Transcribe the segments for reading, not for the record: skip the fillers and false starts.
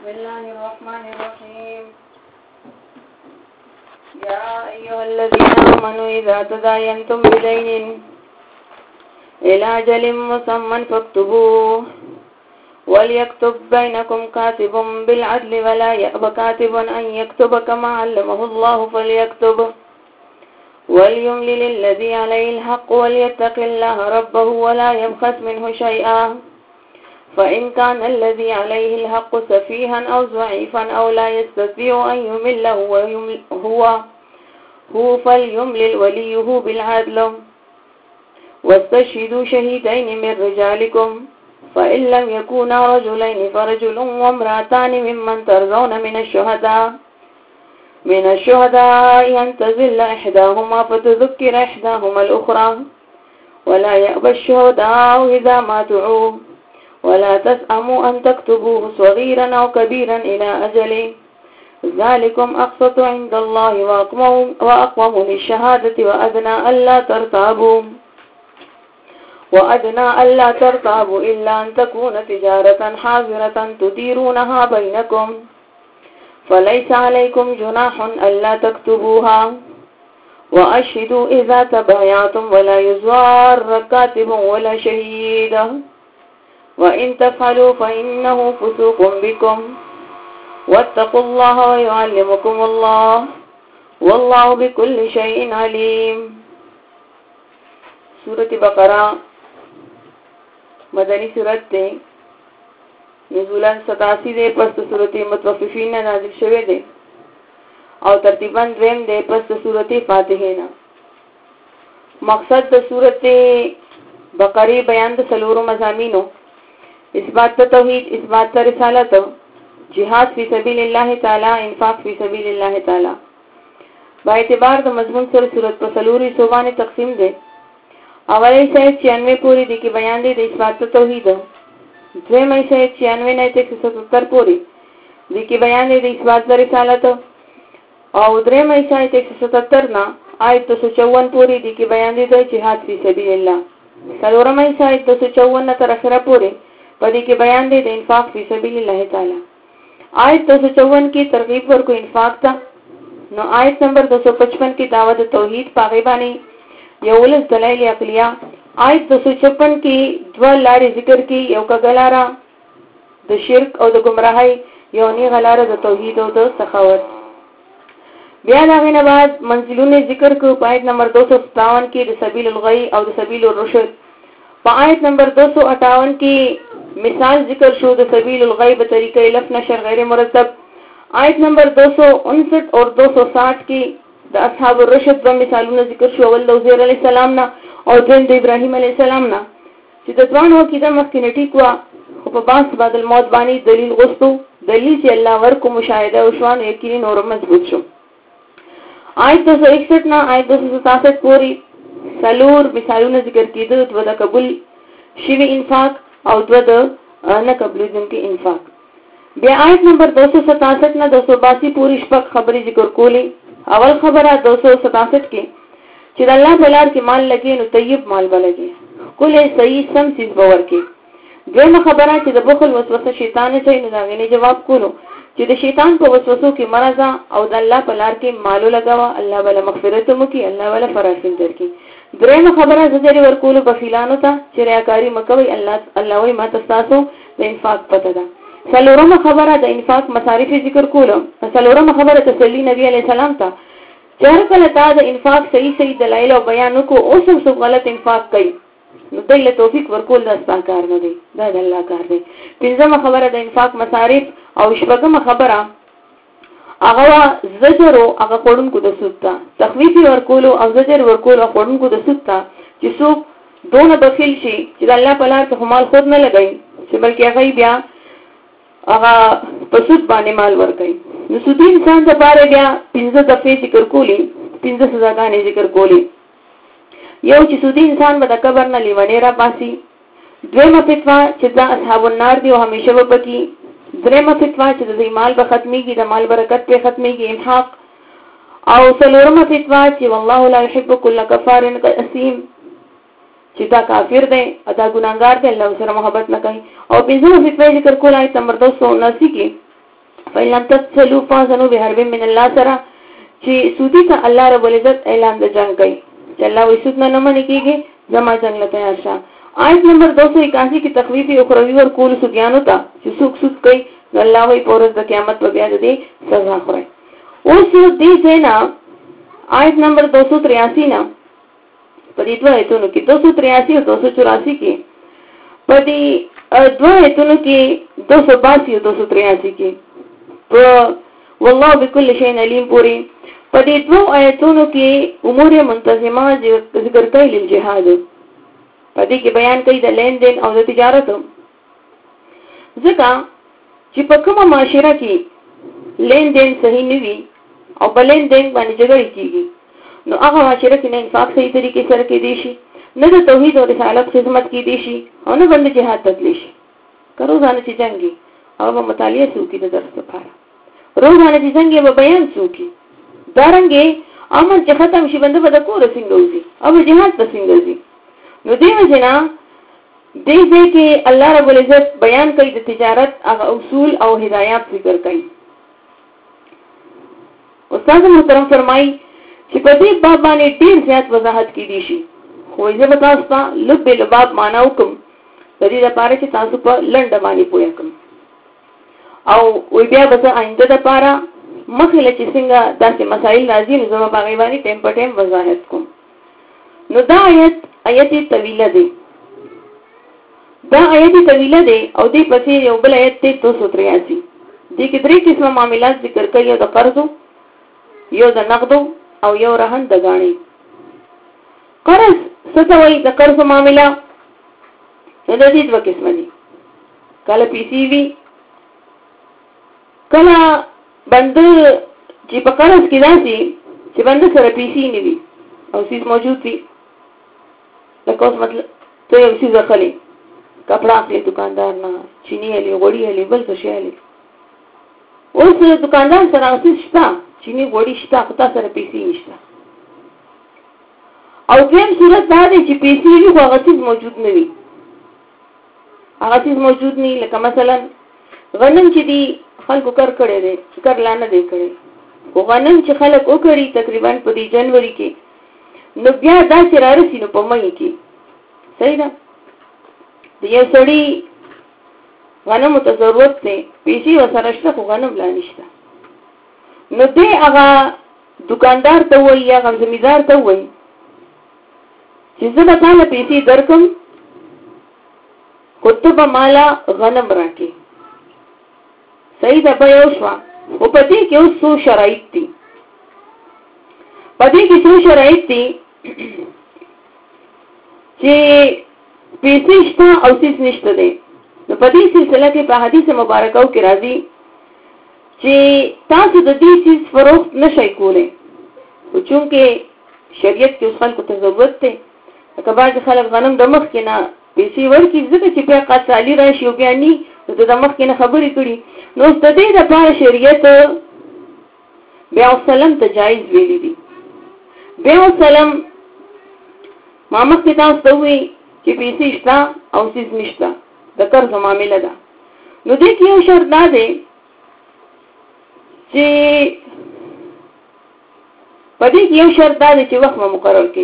بسم الله الرحمن الرحيم. يا أيها الذين آمنوا إذا تداينتم بدين إلى أجل مسمى فاكتبوه وليكتب بينكم كاتب بالعدل ولا يأب كاتب أن يكتب كما علمه الله فليكتب وليملل الذي عليه الحق وليتق الله ربه ولا يبخس منه شيئا فإن كان الذي عليه الحق سفيها أو ضعيفا أو لا يستطيع أن يمله هو فليملل وليه بالعدل واستشهدوا شهيدين من رجالكم فإن لم يكونا رجلين فرجل وامرأتان ممن ترضون من الشهداء أن تزل إحداهما فتذكر إحداهما الأخرى ولا يأبى الشهداء إذا ما دعوا ولا تسأموا أن تكتبوه صغيرا أو كبيرا إلى أجله ذلكم أقسط عند الله وأقوم للشهادة وأدنى ألا ترتابوا إلا أن تكون تجارة حاضرة تديرونها بينكم فليس عليكم جناح ألا تكتبوها وأشهدوا إذا تبايعتم ولا يضار كاتب ولا شهيد وإن تفعلوا فإنه فسوق بكم واتقوا الله ويعلمكم الله والله بكل شيء عليم. سورة بقرہ مدنی سورت دے نزولاً 87 دے پس سورت متوففین نازل شوے دے او ترتیباً دویم دے پس سورت فاتحین. مقصد دا سورت بقری بیان دا سلور مضامینو اثبات توحید، اثبات رسالت، جہاد فی سبیل اللہ تعالی، انفاق فی سبیل اللہ تعالی. با اعتبار دا مضمون سر سورت پر سلوری صوبان تقسیم دے. اولی سایت 96 پوری دی کی بیان دے اثبات توحید، دویم سایت 96 نیت 177 پوری دی کی بیان دے اثبات رسالت او دریم سایت 177 نا آیت 254 پوری دی کی بیان دے جہاد فی سبیل اللہ. سلورم سایت 254 نا تر اخرہ پوری پدی کے بیان دے انفاق فی سبیل اللہ تعالی. آیت 254 کی ترغیب پر کو انفاق تا نو آیت نمبر 255 کی دعوت توحید پاغیبانی یولس دلائل عقلیہ. آیت 256 کی دو لاری ذکر کی یو کا گلارا د شرک او د گمراہی یونی غلارا د توحید او د سخاوت. بیا داغین بعد منزلون ذکر کو آیت نمبر 257 کی د سبیل الغی او د سبیل الرشد. پا آیت نمبر 258 کی مثال ذکر شو د سبیل الغی بطریقہ لف نشر غیر مرتب. آیت نمبر 259 اور 260 کی د اصحاب الرشد و مثالون ذکر شو اول د عزیر علیہ السلام نا او دویم د ابراہیم علیہ السلام نا چې د دوانو عقیده مخکې نټیک وا خو په باس بعد الموت باندې دلیل غوښتو، دلیل چې الله ورکو مشاهده او شوان یقیني نور مضبوط شو. آیت 261 نا آیت 267 پوری سلور مثالون ذکر کیدو د قبول شوی انفاق او دو د نه قبولیدون کی انفاق. بیا آیت نمبر 267 نا 282 پوری شپږ خبرې ذکر کولی. اول خبره 267 کې چې الله بلار کې مال لګي نو طیب مال بلګي کله صحیح سم چیز باور کې. دویمه خبره چې د بخل وسوسه شیطان ته نه داغني جواب کولو چې د شیطان په وسوسو کې مرزا او د الله بلار کې مالو لګاوه الله بل مغفرت مو کې الله ولا فراسین درکې. درېمه خبره زجر ورکول بخیلانو ته چې ریاکاری مکوي الله وي ما تاسو د انفاق پته ده. څلورمه خبره د انفاق مصارف ذکر کولو. څلورمه خبره تسلی نبی علیہ السلام ته چې کله تا د انفاق صحیح دلایل او بیان کو او څه غلط انفاق کوي نو دله توفیق ورکول د استا کار نه دی، دا د الله کار دی. پنځمه خبره د انفاق مصارف او شپږمه خبره هغه زجر او هغه خورونکو د سود ته تخویف ورکول او زجر ورکول او خورونکو د سود ته چې څوک دونه بخیل شي چې د الله په لار کې مال خود نه لګي چې بلکې هغه بیا هغه په سود باندې مال ورکړي. نو سودی انسان د پاره بیا 15 دفعې ذکر کولی، 15 سزاګانې ذکر کولی. یو چې سودی انسان به د قبر نه لیونی را پاسي. دویمه فتوا چې دا اصحاب النار دی او همیشه به پکې. دریمه فتوا چې د مال به ختميږي، د مال برکت په ختميږي انفاق. او څلورمه فتوا چې والله لا يحب كل كفار اثيم چې دا کافر دی ادا ګناګار دی الله سره محبت نه کوي. او پنځمه فتوا ذکر کول آیت نمبر 279 کې فإن تفعلوا فاذنوا بحرب من الله سره چې سودی ته الله رب العزت اعلان د جنگ کوي چې الله وې سود نه منې کیږي زما جنگ له تیار شه. آیت نمبر 281 کې تخویف اخروی ور کول سودیانو ته چې څوک سود کوي الله وې پورز د قیامت په بیا دې سزا خوري. اوس دې ځنا آیت نمبر 283 نه په دې دوه ایتونو کې 283 او 284 کې په دې دوه ایتونو کې 282 او 283 کې والله بكل شيء عليم پوری په دې دوه آیتونو کې امور منتظمه ذکر کوي ل جهاد په دې کې بیان کوي د لین دین او د تجارت ځکه چې په کومه معاشره کې لین دین صحیح نه وي او بلین دین باندې جګړه کیږي نو هغه معاشره کې نه انفاق صحیح طریقې سره کې دي شي نه د توحید او رسالت خدمت کې دي شي او نه باندې جهاد تکلی شي روزانه چې جنگي او مطالعه سوکي د درس لپاره روزانه چې څنګه به بیان سوکي دارنګي عمل چې ختم شي بنده به د کور څنګه وځي او جهاد په څنګه وځي. نو دیو جنا دې کې الله رب العزت بیان کوي د تجارت هغه اصول او هدایات ذکر کوي. استاد محترم فرمایي چې په دې باب باندې ډیر زیات وضاحت کې دي شي خو یې به تاسو ته لب لباب معنا وکم د دې لپاره چې تاسو په لنډه باندې پوهه کړئ او وی بیا به آینده د لپاره مخله چې څنګه داسې مسائل راځي نو زما باغی باندې ټیم په ټیم وضاحت کوم. نو دا آیت طویله دی او دې پسې یو بل آیت ته 283 دې کې درې قسمه معاملات ذکر کړي یو د قرضو یو د نقدو او یو رهن د غاڼې. قرض څه ته وایي؟ د قرض معامله د دې دوه قسمه دي کله پیسې وي کله بنده چې په قرض کې داسي چې بنده سره پیسې نه وي او سیس موجود وي لکه اوس مطلب ته یو سیس اخلي کپڑا اخلي دکاندار نه چینی علي غوړي علي بل څه شي علي اوس دکاندار سره اوسې شته چینی غوړي شته خو تاسو سره پیسې نشته او کوم صورت دا دی چې پیسې وي خو هغه سیس موجود نه وي لکه مثلا غنم چې دی خلکو کار کړی دی کار لانه دی کړی خو غنم چې خلک وکړي تقریبا په دې جنوري کې نو بیا دا چې رارسي نو په مې کې صحیح ده د یو سړي غنم ته ضرورت دی پیسې وسره شته خو غنم لا نشته نو دې هغه دکاندار ته وایي یا هغه زمیندار ته وایي چې زه به تاله پیسې درکم کتب مالا غنم راکې صحیح ده په یو شوا او په دې کې اوس څو شرایط دي چې پیسې شته او څه نشته دي. نو په دې سلسله کې په حدیث مبارکاو کې راځي چې تاسو د دې چیز فروخت نشئ کولای او چونکه شریعت کې خلکو ته ضرورت ده که بعض خلک غنم د مخ کې نه پیسې ورکړي ځکه چې بیا قاصالي راشي او بیا ني نو د مخ کې نه خبرې کړي نو د دې لپاره شریعت بیا سلام ته جایز ویلي دي. بیا سلام ما مخ کې تاسو ته وی چې پیسې شته او څه نشته د قرض معاملې ده. نو دې کې یو شرط دا دی چې پدې کې یو شرط دا دی چې وخت مقرر کړي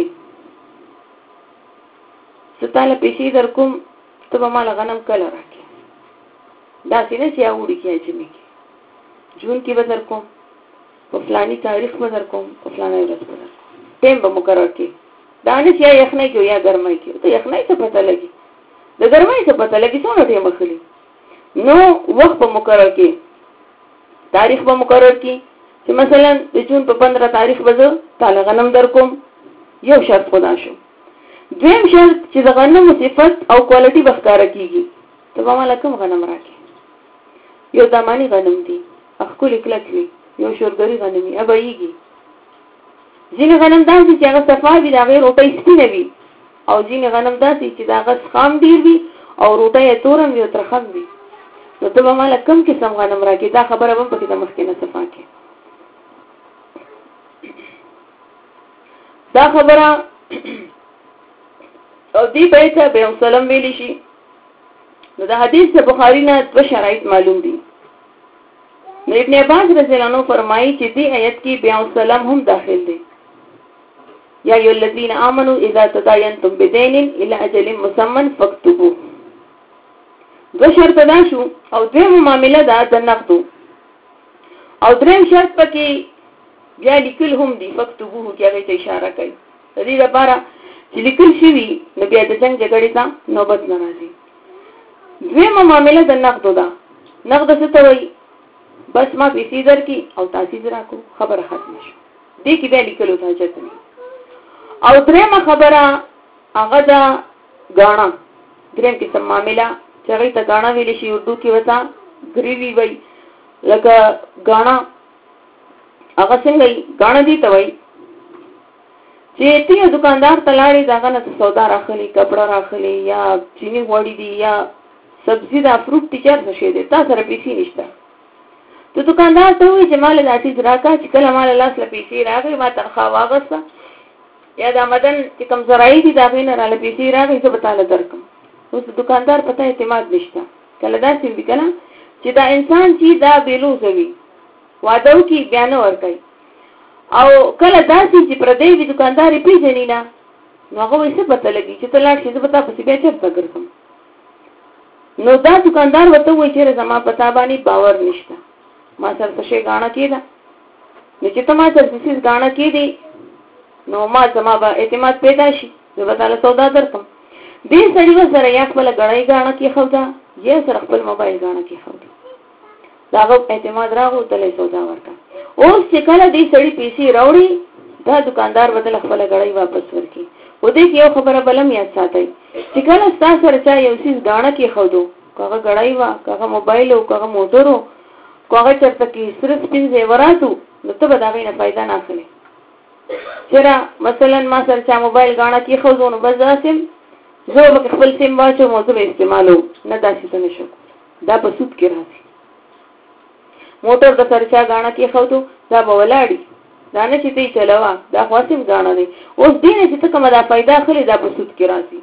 ستاله پیسې درکوم ته به مال غنم کله راکې دا څنګه چې اوړي کې اجمه کې جون کې به درکوم په فلاني تاریخ به درکوم په فلاني ورځ به درکوم ټیم به مقرر کړي دا نه چې یخنۍ کې یا ګرمۍ کې ته یخنۍ څه پته لګي د ګرمۍ څه پته لګي څونه ټیم اخلي نو وخت به مقرر کړي تاریخ به مقرر کړي چې مثلا د جون په 15 تاریخ به زه تعالی غنم درکوم یو شرط خدا شو. دویم شرط چې د غنم صفت او کوالټي بخکاره کیږي ته به مال کوم غنم راکې یو دمانی غنم دی اخکل کلک وي یو شورګری غنمي ابایږي ځینې غنم داسې چې هغه صفا وي دا غیر روټۍ سپینه وي او ځینې غنم داسې چې دا غس خام ډیر وي او روټۍ تورم وي او ترخم وي نو ته به مال کوم قسم غنم راکې دا خبره هم پکې د مخکې نه صفا کې دا خبره او دی بیت به سلام ویلی شي نو د حدیث بخاری نه دو شرایط معلوم دي. نو ابن عباس رضی الله عنه فرمایي چې دې آیت کې بیا سلام هم داخل دي. یا ایو الذین آمنوا اذا تداینتم بدین الى اجل مسمى فاكتبوه. دو شرط دا شو او دویم معامله دا د نقدو او دریم شرط پکې بیا لیکل هم دي فاكتبوه کې هغه ته اشاره کوي. د دې لپاره چې لیکل شوی نو بیا د جنگ جګړې ته نوبت نه راځي. دویم معامله د نقدو دا. نقد څه ته وایي؟ بس ما پیسې درکې او تاسیز راکو خبره ختم شو. دې کې بیا لیکلو ته حاجت نه. او درېمه خبره هغه دا غاڼه. درېم قسم معامله چې هغه ته غاڼه ویل شي اردو کې وتا غریوی وای لکه غاڼه هغه څنګه غاڼه دي ته وای چې ته دکاندار تلاړي داغه نه سودا راخلي کپڑا راخلي یا چینی وړي دي یا سبزی دا فروټ ټیچر څه شي دي تاسو سره پیسې نشته. ته دکاندار ته وایي چې مال لاټي راکا چې کله مال لاس له پیسې راغی ما تنخواه واغسته یا دا مدن چې کم زراعي دي دا غینه را له پیسې راغی زه به تعالی درکم. اوس دکاندار پته اعتماد نشته. کله دا څه وکړه چې دا انسان چې دا بیلوزوي وعده کوي بیان ورکړي او کله دا چې پر دې وی دکاندار پیژنې نه نو هغه څه پته لګي چې ته لاړ شې زه به تاسو بیا چرته ګرځم. نو دا دکاندار وته وایي چې زما پتا باندې باور نشته ما سره څه غاڼه کیدا نو چې ته ما سره څه غاڼه کیدی نو ما زما به اعتماد پیدا شي زه به تعالی سودا درکم. دې سړي سره یا خپل غړای غاڼه کې خودا یا سره خپل موبایل غاڼه کې خودا داغه اعتماد راغو تلې سودا ورکا. اوس چې کله دې سړي پیسې راوړي دا دکاندار بدل خپل غړای واپس ورکي. و دې کې یو خبره بلم یاد ساتي چې کله تاسو سره چا یو څه غاڼه کې خودو کاغه غړای وا کاغه موبایل او کاغه موټرو کاغه چرته کې صرف سپین زیوراتو نو ته به دا غینه فائدہ نه اخلي. چیرې مثلا ما سره چا موبایل غاڼه کې خودو نو بس داسم زه به خپل سیم واچو موضوع استعمالو نه داسې څه نشو دا په سود کې راځي. موټر د سره چا غاڼه کې خودو دا به ولاړی دا نه چې ته چلاوا دا خاصم غاڼه دی. اوس دینه چې ته کومه دا فائدہ اخلي دا په سود کې راځي.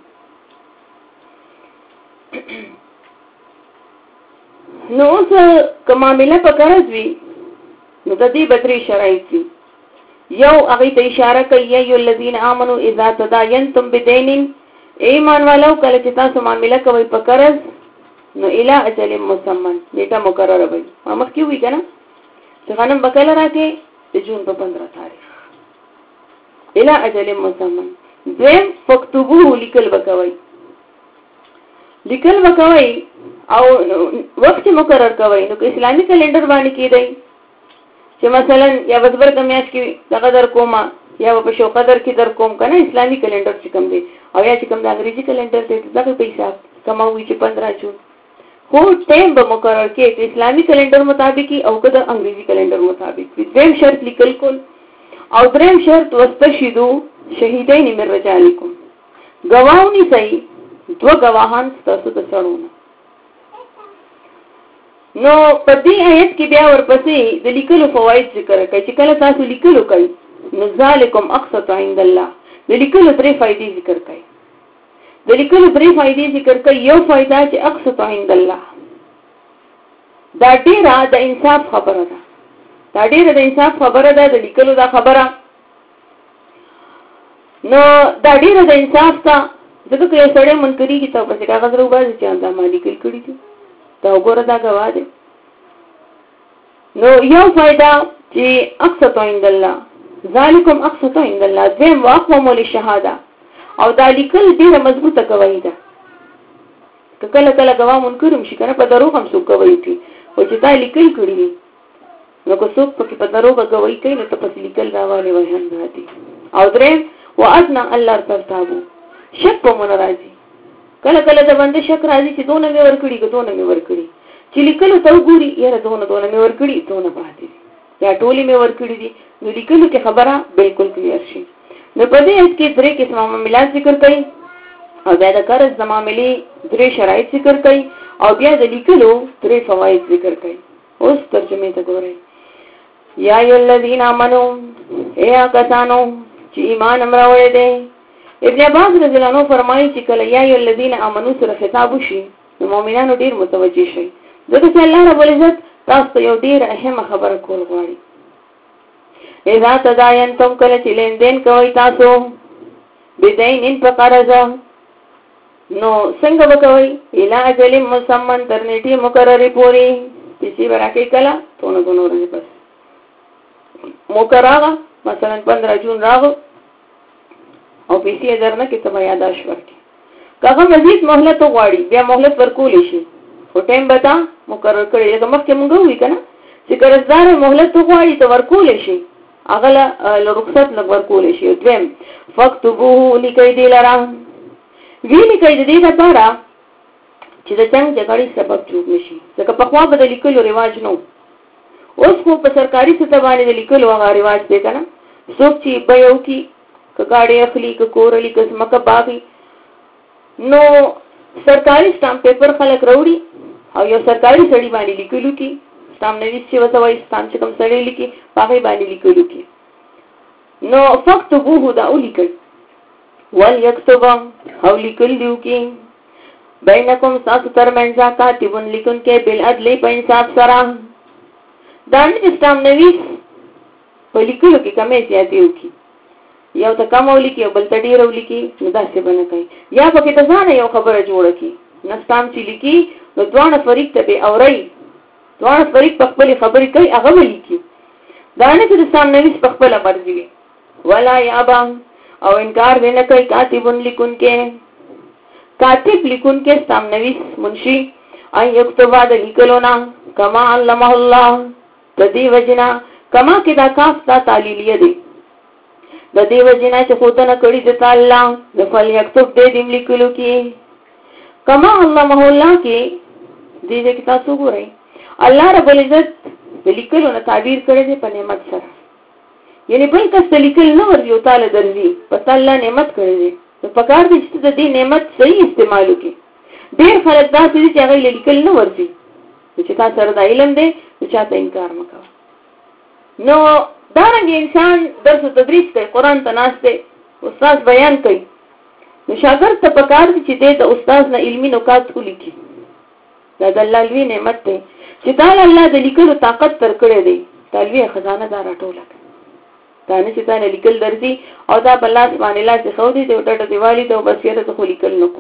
نو اوس کومه معاملې په قرض وی نو د دې بدري شرایط دي. یو هغه ته اشاره کوي یا الذین آمنوا اذا تداینتم بدین ایمان والو کله چې تاسو معاملې کوي په قرض نو الی اجل مسمى نیټه مقرره وي. ما مخکې وی کنه چې غنم بکله راکې د جون په 15 تاریخ الی اجل مسمى. دویم فكتبوه لیکل وکوي او وخت مقرر کوي. نو اسلامي کلندر باندې کېدای چې مثلا یا وزبر کمیاش کې دغه در کومه یا په شو قدر کې در کوم کنه اسلامي کلندر چې کوم دی او یا چې کوم د انګریزي کلندر دی دغه پیسې کماوي چې 15 جون هو ټیم به مقرر کې چې اسلامي کلندر مطابق او کده انګریزي کلندر مطابق. دویم شرط لیکل کول او دریم شرط واستشهدوا شهیدین من رجالکم گواهونی صحیح دو گواهان تاسو ته څړونه. نو په دې آیت کې بیا ورپسې د لیکلو فواید ذکر کوي چې کله تاسو لیکلو کوي نو ذالکم اقسط عند الله د لیکلو درې فائدې ذکر کوي. د لیکلو درې فائدې ذکر کوي. یو فائدہ چې اقسط عند الله دا ډیره د انصاف خبره ده. د لیکلو دا خبره نو دا ډیره د انصاف ته ځکه یو سړی منکري کی ته په کاغذ راوباسي چې دا مالی کړی دي دا وګوره دا غوا دي. نو یو فائدہ چې اقسط عند الله ذالکم اقسط عند الله. دیم واقوم للشهاده او دا لیکل ډیره مضبوطه گواهی ده. کله کله گواه منکرم شي کنه په دروغ هم څوک گواهی کوي او چې دا لیکل کړی نو کو څوک په دروغ گواهی کوي نو ته په لیکل راوالي وای هم راځي. او دریم وادنا الله ترتابو شک په مون راځي. کله کله د باندې شک راځي چې دونه مې ورکړي که دونه مې ورکړي چې لیکلو ته وګوري یاره دونه مې ورکړي دونه پاتې یا ټولې مې ورکړي دي نو لیکلو کې خبره بالکل کلیر شي. نو په دې کې درې قسمه معاملات ذکر کړي او بیا د قرض د معاملې درې شرایط ذکر کړي او بیا د لیکلو درې فواید ذکر کړي. اوس ترجمه ته ګورئ. یا ایو الذین آمنو اے کسانو چې ایمان امراوړې دي. ابن عباس رضی الله عنه فرمایي چې کله یا ایو الذین آمنو سره خطاب وشي نو مؤمنانو ډیر متوجي شي. ځکه چې الله رب العزت تاسو یو ډیر اهمه خبره کول غواړي. اذا تداینتم کله چې لیندین کوي تاسو بدین په قرض نو څنګه وکوي اله اجل مسمن تر نیټه مقرره پوری پیسې ورکې کله تونه غنورې بس مقرره مثلا 15 جون راغو او پیسې درنه کې ته یاداش ورکې کله مزید مهلت غواړي بیا مهلت ورکول شي او ټیم بتا مقرر کړی لکه مخکې مونږ وی کنه چې قرضدار مهلت غواړي ته ورکول شي اغله رخصت لږ ورکول شي. دویم فكتبوه لیکي دی لرا ویلي کوي د دې لپاره چې د څنګه جګړې سبب جوړ نشي ځکه په خوا به د لیکلو رواج نو اوس خو په سرکاري سطح باندې د لیکلو هغه رواج دی کنه څوک چې بيو کی کګاړي اخلي کورلي کسمکه باغی نو سرکاري سٹامپ پیپر خلک راوړي او یو سرکاري سړي باندې لیکلو کی سٹامپ نویس چې وته وای سٹامپ چې کوم سړي لیکي هغه باندې لیکلو کی نو فكتبوه دا ولیکل وليكتب او لیکل دیو کی بینکم ساسو ترمنځ کاتبون لیکن کې بالعدل په انصاف سره دا نه سٹامپ نویس په لیکلو کې کمې زیاتې وکي یو ته کم ولیکي او بل ته ډیر ولیکي نو داسې بنه کوي یا په کې ته ځان یو خبره جوړه کی نستام چې لیکي نو دوه فریق ته به اوري دوه فریق په خپل خبرې کوي هغه ولیکي دا نه چې سام نویس په خپل مرزي وي ولا یابا او انکار نه کوي کاتبون لیکون کې کاتب لیکون کې سام نویس منشي اي یكتب د لیکلو نا کما علمه الله تدی وجنا کما کې دا کاف تا تعلیلیه دی د دې وجنا چې خودنه کړی د تعالی د فل یكتب دې دیم لیکلو کې کما علمه الله کې دې کې تاسو ګورئ الله رب العزت د لیکلو نه تعبیر کړی دی په نعمت سره یعنی بل کس لیکل نه ور یو تعالی درځي په تعالی نعمت کړی دی نو پکار دي چې د دې نعمت صحیح استعمال وکړي ډېر خلک دا چې هغه لیکل نه ورځي چې تاسو سره د علم دی چې چاته انکار مکوه نو دارنګ انسان درس تدریس کوي قران ته ناشته استاد بیان کوي نو شاګرد ته پکار دي چې د استاد نه علمي نکات ولیکي دا د الله لوی نعمت دی چې تعالی الله د لیکلو طاقت تر کړی دی تعالی خزانه دار ټوله دا نه چې تعالی لیکل درځي او دا بل لاس باندې لاس خو دي ته ټټه دیوالي ته بسیره ته خو لیکل نکو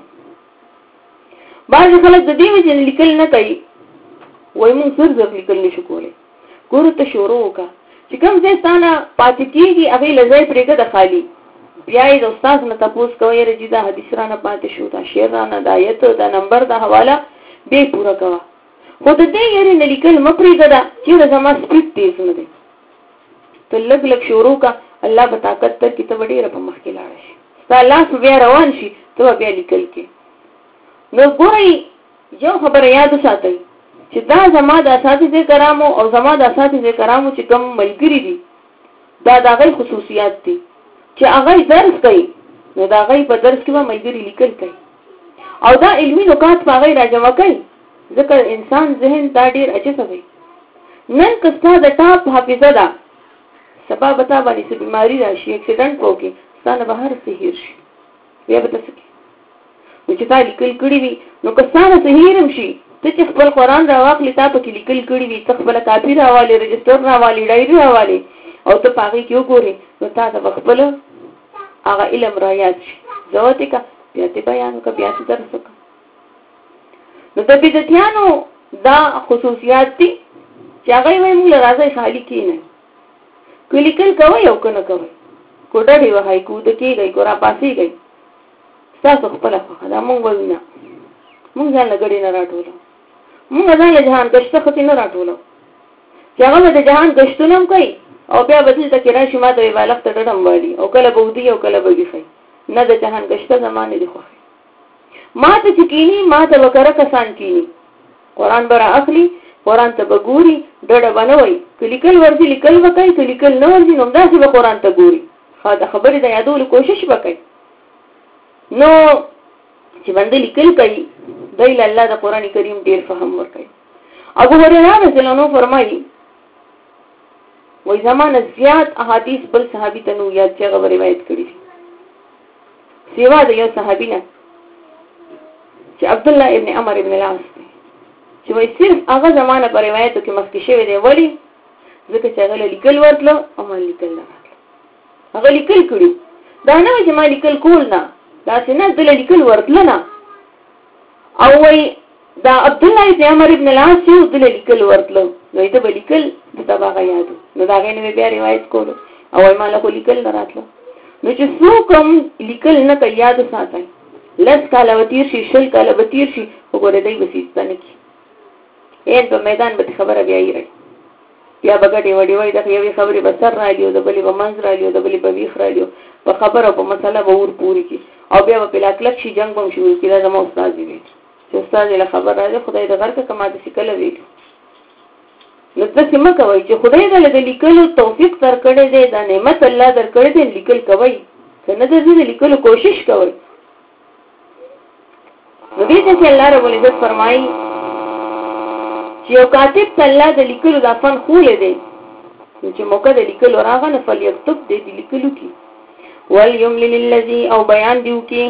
بعض خلک د دې وجه لیکل نه کوي وای موږ زر لیکل نشو کولای ګوره ته شروع وکړه چې کوم ځای ستانه پاتې کېږي هغه لږه پرېګه د خالی بیا د استاد نه تاسو کوی رجی دا حدیث رانه پاتې شو دا شعر رانه د آیت دا نمبر دا حواله به پورا کوا خو د دې یاري نه لیکل مپرېګه دا چې زما سپیډ تیز نه دی ته لګ شروع کا الله په طاقت تر کې ته وړي رب مخ کې لاړ شي تا الله بیا روان شي ته بیا لیکل کې نو ګورئ یو خبره یاد ساتئ چې دا زما د اساتذه کرامو او زما د اساتذه کرامو چې کوم ملګری دي دا د هغه خصوصیات دي چې هغه درس کوي نو دا هغه په درس کې ملګری لیکل کوي او دا علمي نکات په هغه راجمع کوي ځکه انسان ذهن دا ډیر اچته وي نن کستا د ټاپ حافظه ده سبا بتا باندې څه بیماری راشي اکسیډنټ وکړي ستانه بهر سهیر شي بیا به تاسو نو چې تا لیکل کړی وي نو کسانه سهیرم شي ته چې خپل قرآن راواخلې تا پکې لیکل کړي وي ته خپل کاپي راوالې رجسټر راوالې ډایري راوالې او ته پاغي کې وګورې نو تا ته خپل هغه علم را یاد شي ضرورت کا بیا ته بیان کا بیا څه درس وکړه نو د بدعتانو دا خصوصیات دي چې هغه وایي موږ راځي خالی کینې کلیکل کوي او کنه کوي کوټه دی وای کو د کېږي ګورا پاسي گئی تاسو خپل خدا مونږ وینا مونږ ځان لګړې نه راټولو مونږ ځان له جهان کښته ختی نه راټولو چې هغه د جهان کښتونم کوي او بیا بدل ته کې راشي ماته ویلخت ډډم والی او کله بودی او کله بګی نه د جهان کښته زمانه دی خو ماته چکینی ماته وکړه کسان کینی قران برا اخلي قران ته بګوري ډډه بنوي کلیکل ورځي لیکل وکای کلیکل نه ورځي نو داسې به قران ته ګوري دا خبره د یادولو کوشش وکړي نو چې باندې لیکل کوي دایله الله د قران کریم ډیر فهم ورکړي ابو هريره رضی الله عنه فرمایي وای زمانه زیات احادیث بل صحابي ته نو یاد چې غو روایت کړي سیوا د یو صحابي نه چې عبد الله ابن عمر ابن العاص چې وایي صرف هغه زمانه په روایتو کې مخکې شوی دی. ولې؟ ځکه چې هغه لیکل ورتلو او ما لیکل نه راتلو. هغه لیکل کړي. دا نه چې ما لیکل کول نه، داسې نه، دله لیکل ورتله نه. او وایي دا عبدالله ابن عمر ابن العاص چې دله لیکل ورتلو، نو ته به لیکل د ته به هغه یادو، نو د هغې نه مې بیا روایت کولو. او وایي ما له خو لیکل نه راتلو. نو چې څوک هم لیکل نه کوي یاد وساتئ، 10 کاله به تېر شي، 20 کاله به تېر شي، خو ګوره دی به څه نه کړي. په میدان به خبره بیا یې رہی، بیا به ګډې وډې وایي د یوې خبرې به سر رالیو، د بلې به منځ رالیو، د بلې به ویښ رالیو، په خبره او په مسله به ور پورې کړي او بیا به پې کلک شي، جنګ به هم شروع کړي. دا زما استاد یې ویل چې استاد یې له خبر راځي خدای د غرقه که ما داسې کله ویلو. نو داسې مه کوئ چې خدای دله د لیکلو توفیق درکړی دی، دا نعمت الله درکړی دی، لیکل کوئ، که نه درځي د لیکلو کوشش کوئ. نو دې ته چې الله رب العزت فرمایي چې یو کاتب ته الله د لیکلو دا فن ښولی دی، نو چې موقع د لیکلو راغه نه فلیکتب دی د لیکلو کې. ولیملل الذي او بیان دیو کې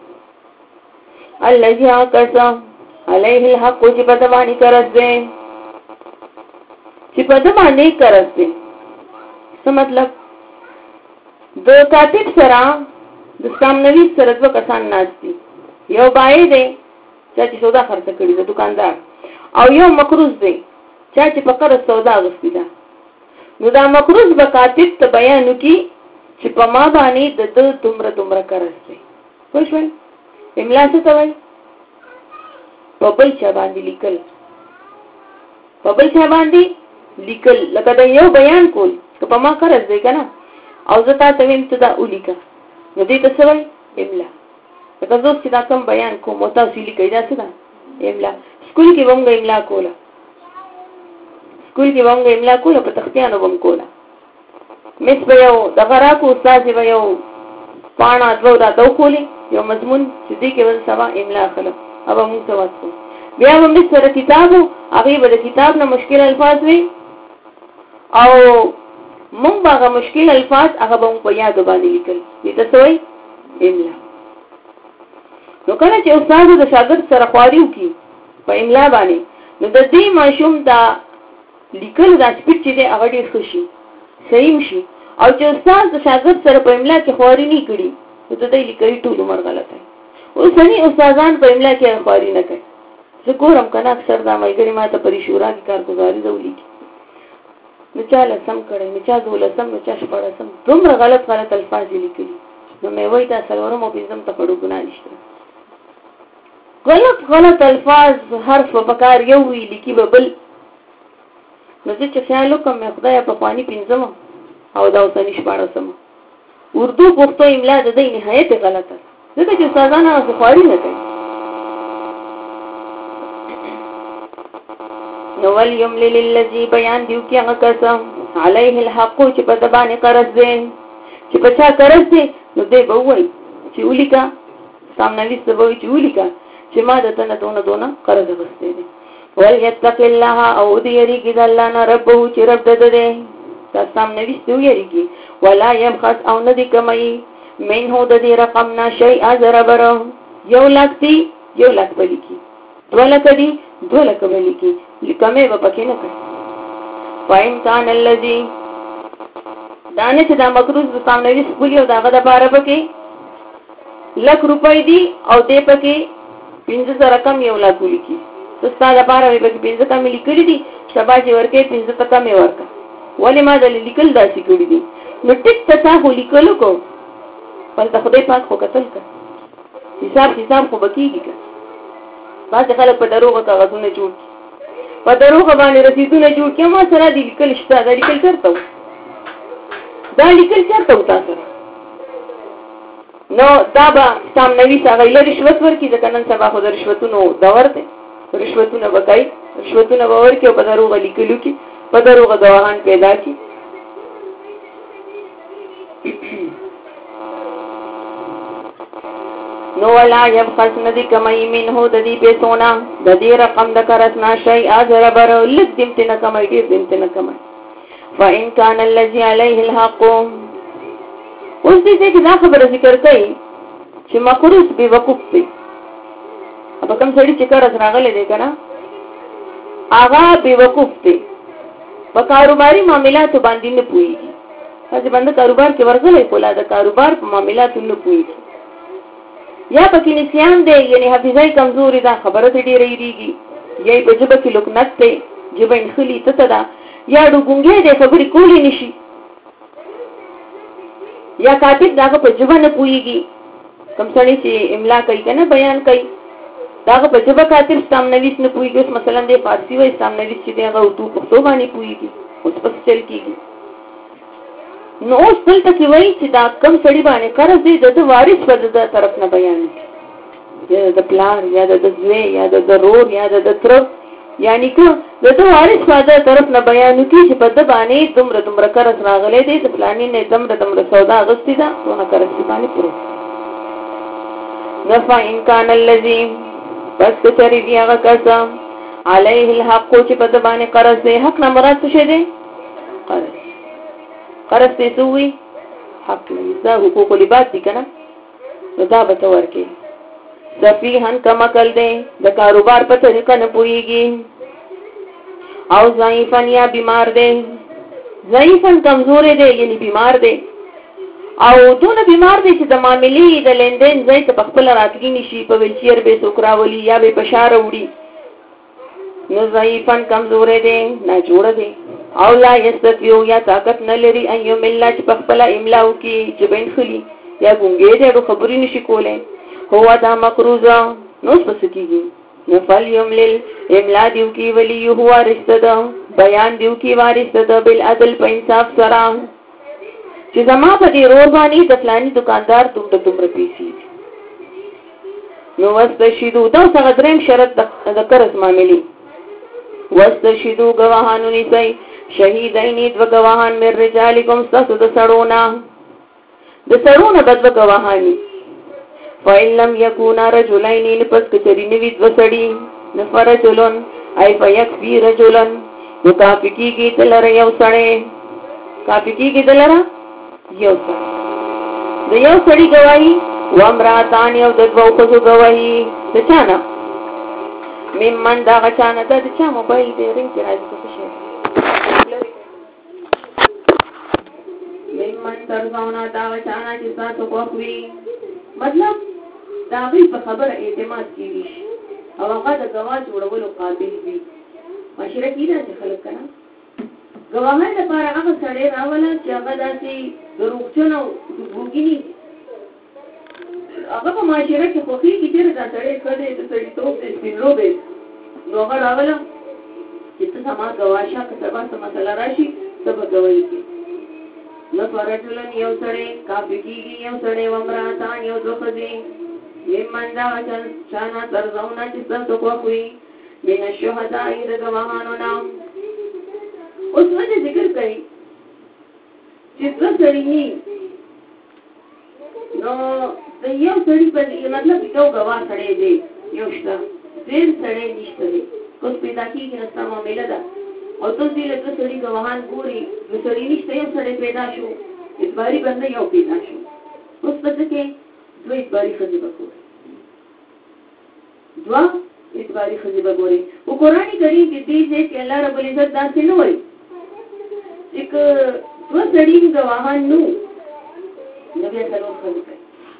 الذي کس علیه الحق چې په ده باندې قرض دی، چې په ده باندې قرض دی. څه مطلب؟ د کاتب سره د سامنویس سره دوه کسان ناست دي، یو بای دی چا چې سودا خرڅه کړي ده دکاندار، او یو مقروض دی چا چې په قرض سودا اغوستې ده. نو دا مقروض به کاتب ته بیان وکړي چې په ما باندې د ده دومره دومره قرض دی. پوه شوئ؟ املا څه ته وایي؟ په بل چا باندې لیکل، په بل چا باندې لیکل، لکه د یو بیان کول که په ما قرض دی که نه، او زه تا ته ویم ته دا ولیکه، نو دې ته څه وایي؟ املا. لکه زه چې دا کم بیان کوم او تاسو یې لیکئ، دا څه ده؟ املا. سکول کې به موږ املا کوله، سکول کې به موږ املا کوله، په تختیانو به م کوله. مس به یو دغه راکو، استاد به یو پاڼه دوه راته وښولې، یو مضمون چې دې کې به سبا املا اخلم، او به موږ ته واستو. بیا به مس سره کتاب و، هغې به د کتاب نه مشکل الفاظ وي، او موږ به هغه مشکل الفاظ هغه به موږ په یادو باندې لیکل. دې ته څه وایي؟ املا. نو کله چې استاد د شاګرد سره خواري وکړي په املا باندې، نو د دې ماشوم دا لیکلو دا سپیډ چې دی هغه ډېر ښه شي، صحیح شي. او چې استاد د شاګرد سره په املا کې خواري نه کړي، نو د دې لیکلي ټول عمر غلطه وي. اوسني استادان په املا کې خواري نه کوي. زه ګورم که نه اکثر دا ملګري ما ته په شورا کې کارګزاري ده ولیکي، نو چا لسم کړی، نو چا 12، نو چا 14، دومره غلط غلط الفاظ یې لیکلي. نو مې وایي دا 4 او 5 ته پړو ګناه نشته. غلط غلط الفاظ حرف په کار یو وی لیکي به بل. نو زه چې خیال وکړم مې خدایه پخواني 5 او دا اوسني 14 اردو پښتو املا د دې نهایت غلطه، ځکه چې استادان هغه خواري نه کوي. نو ولیملل الذي بیان دیو کې هغه کس علیه الحق چې په ده باندې قرض دی، چې په چا قرض دی، نو دی به ووایي چې ولیکه، سامنویس ته به وایي چې ولیکه چې ما د ته نه دونه قرض اخیستی دی. ولیتق الله او دې یریږي د الله نه ربه چې رب د ده دی، دا سامنویس ته ویریږي. ولا یبخس او نه دي کموي منه د دې رقم نه شیئا ضربره، 1 لک دی 1 لک به لیکي، 2 لک دی 2 لک به لیکي، کمې به پکې نه کوي. فامکان الذي دانه چې دا مقروض د سامنویس پولی او داغه د پاره پکې 1 لک روپۍ دي او دې پکې 15 کم 1 لک لیکي. ستا د پاره به پکې 15 کم لیکلي دي، شبا چې ورکې 15 کم ورکا، ولې ما د لیکل داسې کړي دي. نو ټیک ته تاسو لیکلو کو، پر ته خدای پاک خو قتل کړ، حساب خو بکیږي که بعضې خلک په دروغه کاغذونه جوړ کړي، په دروغه باندې رسیدونه جوړ کړي. ما سره دې لیکل شته، دا لیکل چېرته و، دا لیکل چېرته و تا سره؟ نو دا به سامنویس هغه له رشوت ورکړي، ځکه نن سبا خو د رشوتونو دور دی، رشوتونه به کوي، رشوتونه به ورکړي او په دروغه لیکلو کې په دروغه ګواهان پیدا کړي. نو ولا یبخس ندی کمای منه د دې پیسونا د دې رقم د قرض نه شي اجر بر لک دمت نه کمای ډیر دمت نه کمای. فإن كان الذي عليه الحق، اوس دې چې دا خبره ذکر کړي چې مقروض به وقوف دی، په کوم سړي چې قرض راغلی دی کنه، هغه بیوقوف دی په کاروباري معاملاتو باندې نه پوهیږي. هغه باندې کاروبار کې ورغلی خو لا د کاروبار په معاملاتو نه پوهیږي. یا پکې نسیان دی یعنی حافظه کمزوري ده خبره ته ډېره هېرېږي. یا په ژبه کې لکنت دی ژبه یې نښلي تته ده. یا ډوګونګی دی خبرې کولی نشي. یا کاتب د هغه په ژبه نه پوهیږي. کوم سړی چې املا کوي که نه بیان کوي د هغه په ژبه کاتب ستامنویس نه پوهیږي. اوس مثلا دی فارسي وایي ستامنویس چې دی هغه اردو پښتو باندې پوهیږي. اوس پس چل کېږي. نو اوس دلته کې وایي چې دا کم سړي باندې قرض دی د ده وارث به د ده طرف نه بیان کړي. یا د پلار یا د زوی یا د رور یا د تره یعنی که د ده وارث به د طرف نه بیان وکړي چې په ده باندې دومره دومره قرض راغلی دی د فلاني نه دومره دومره سودا اغوستې ده دونه قرض دې باندې پوره نفع امکان الذي بس که چرې دي هغه کس علیه الحق چې په ده باندې قرض دی. حق نه مراد څه شی دی؟ قرض دی څه وي؟ حق نه دا حقوق العباد دي که نه نو دا به ته ورکړې. سفیهن کم عقل دی د کاروبار په طریقه نه پوهیږي. او ضعیفن یا بیمار دی. ضعیفن کمزورې دی یعنی بیمار دی او دونه بیمار دی چې د معاملې د لیندین ځای ته په خپله راتلي نشي. په ویلچیر به څوک راولي یا به په شا راوړي. نو ضعیفن کمزورې دی ناجوړه دی. او لا یستطیع یا طاقت نه لري ان یملا چې په خپله املا وکړي ژبه یې نښلي یا ګونګی دی اړو خبرې نشي کولی. هو دا مقروضه نو اوس به څه کېږي؟ نو فلیملل املا دې وکړي ولیه وارث ده بیان دې وکړي وارث ده بالعدل په انصاف سره چې زما په دې رور باندې د فلاني دکاندار دومره دومره پیسې دي. نو واستشهدو دا اوس هغه درېیم شرط د قرض معاملې. واستشهدو ګواهانو نیسئ شهیدین دوه ګواهان من رجالکم ستاسو د سړو نه به دوه ګواهان فإن لم يكونا رجلين پس کچری نوی دو سڑی نفرجلن ای فیکفی رجلن نو کافی کیگی دلر یو سڑے کافی کیگی دلر یو سڑے د یو سڑی گواہی وامراتان یو ددوو خزو گواہی دچانا ممن دا غچانا دا دچا موبایل دی رنگ کی راجی کسی شیر ممن ترزونا دا غچانا جسا تو کوخوی مطلب دا غي په خبره اعتماد کیږي او هغه د گواه جوړولو قابل وي. مشره کیده چې خلک کنه گواهان لپاره هغه سړی راوله چې هغه داسې دروغجن او ګوګینی هغه په معاشره کې خوخي کې چې دا سړی کړي د سړی توپ دې سپینلو دی نو هغه راوله چې ته سما گواشه که سبا څه مسله راشي ته به ګواهي کوي. نو فرجلن یو سړی کافي کیږي یو سړی ومراتان یو دوه ښځې ممن دا چانا ترزونا چې ستاسو خوښوي من الشهداء د ګواهانو نه. اوس وجه ذکر کوي چې دوه سړي ني نو د یو سړي په مطلب یو ګواه سړی دی یو شته ډېر سړی نشته دی اوس پیدا کېږي نستا معامله ده او ته دې له دوه سړي ګواهان ګوري دوه سړي نشته یو سړی پیدا شو اعتباري بنده یو پیدا شو. اوس په څه کې دوه اعتباري ښځې به ګوري دوه اعتباري ښځې به ګوري. خو قرآن کریم کې دې ځای کې الله رب العزت داسې نه وایي چې که دوه سړي ګواهان نو نو بیا څلور ښځې کوي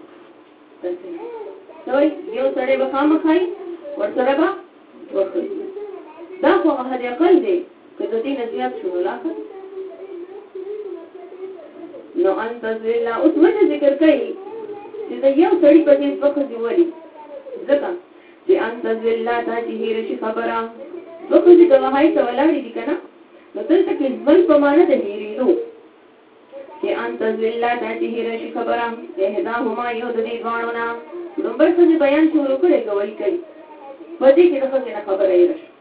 دوی یو سړی به خامخا ورسره به دوه ښځې دا خو حد اقل دی که د دې نه زیات شو نو لا ښه نو انت ذلا. اوس وجه ذکر کوي چې د یو سړي په دې دوه ښځې ولي ځکه چې انت ذلا دا چې هېره شي خبره دوه ښځې ګواهۍ ته ولاړې دي که نه نو دلته کې ژوند په معنه د هېرېدو چې انت ذلا دا چې هېره شي خبره احداهما یو د دې دواړو نه لومړی ښځې بیان شروع کړی ګواهي کوي په دې کې د ښځې نه خبره هېره شوه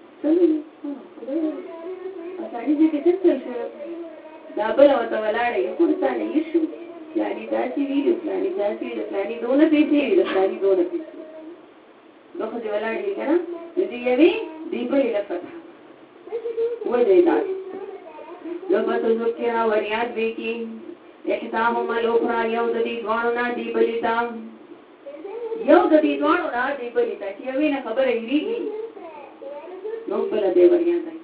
اساني دې کې څه چل شو دا بله ورته ولاړه یو خو ورته هېر شو فلاني داسې وي د فلاني داسې وي د فلاني دونه پیسې وي د فلاني دونه پیسې دوه ښځې ولاړې دي که نه د دې یوې دې بلې له فتحه وجه یې دا لو به تذکره وریاد وی کې احداهما الاخرى یو د دې دواړو نه دې بلې ته یو د دې دواړو نه دې بلې ته چې یوې نه خبره هېرېږي نو نو بل دی وریا دی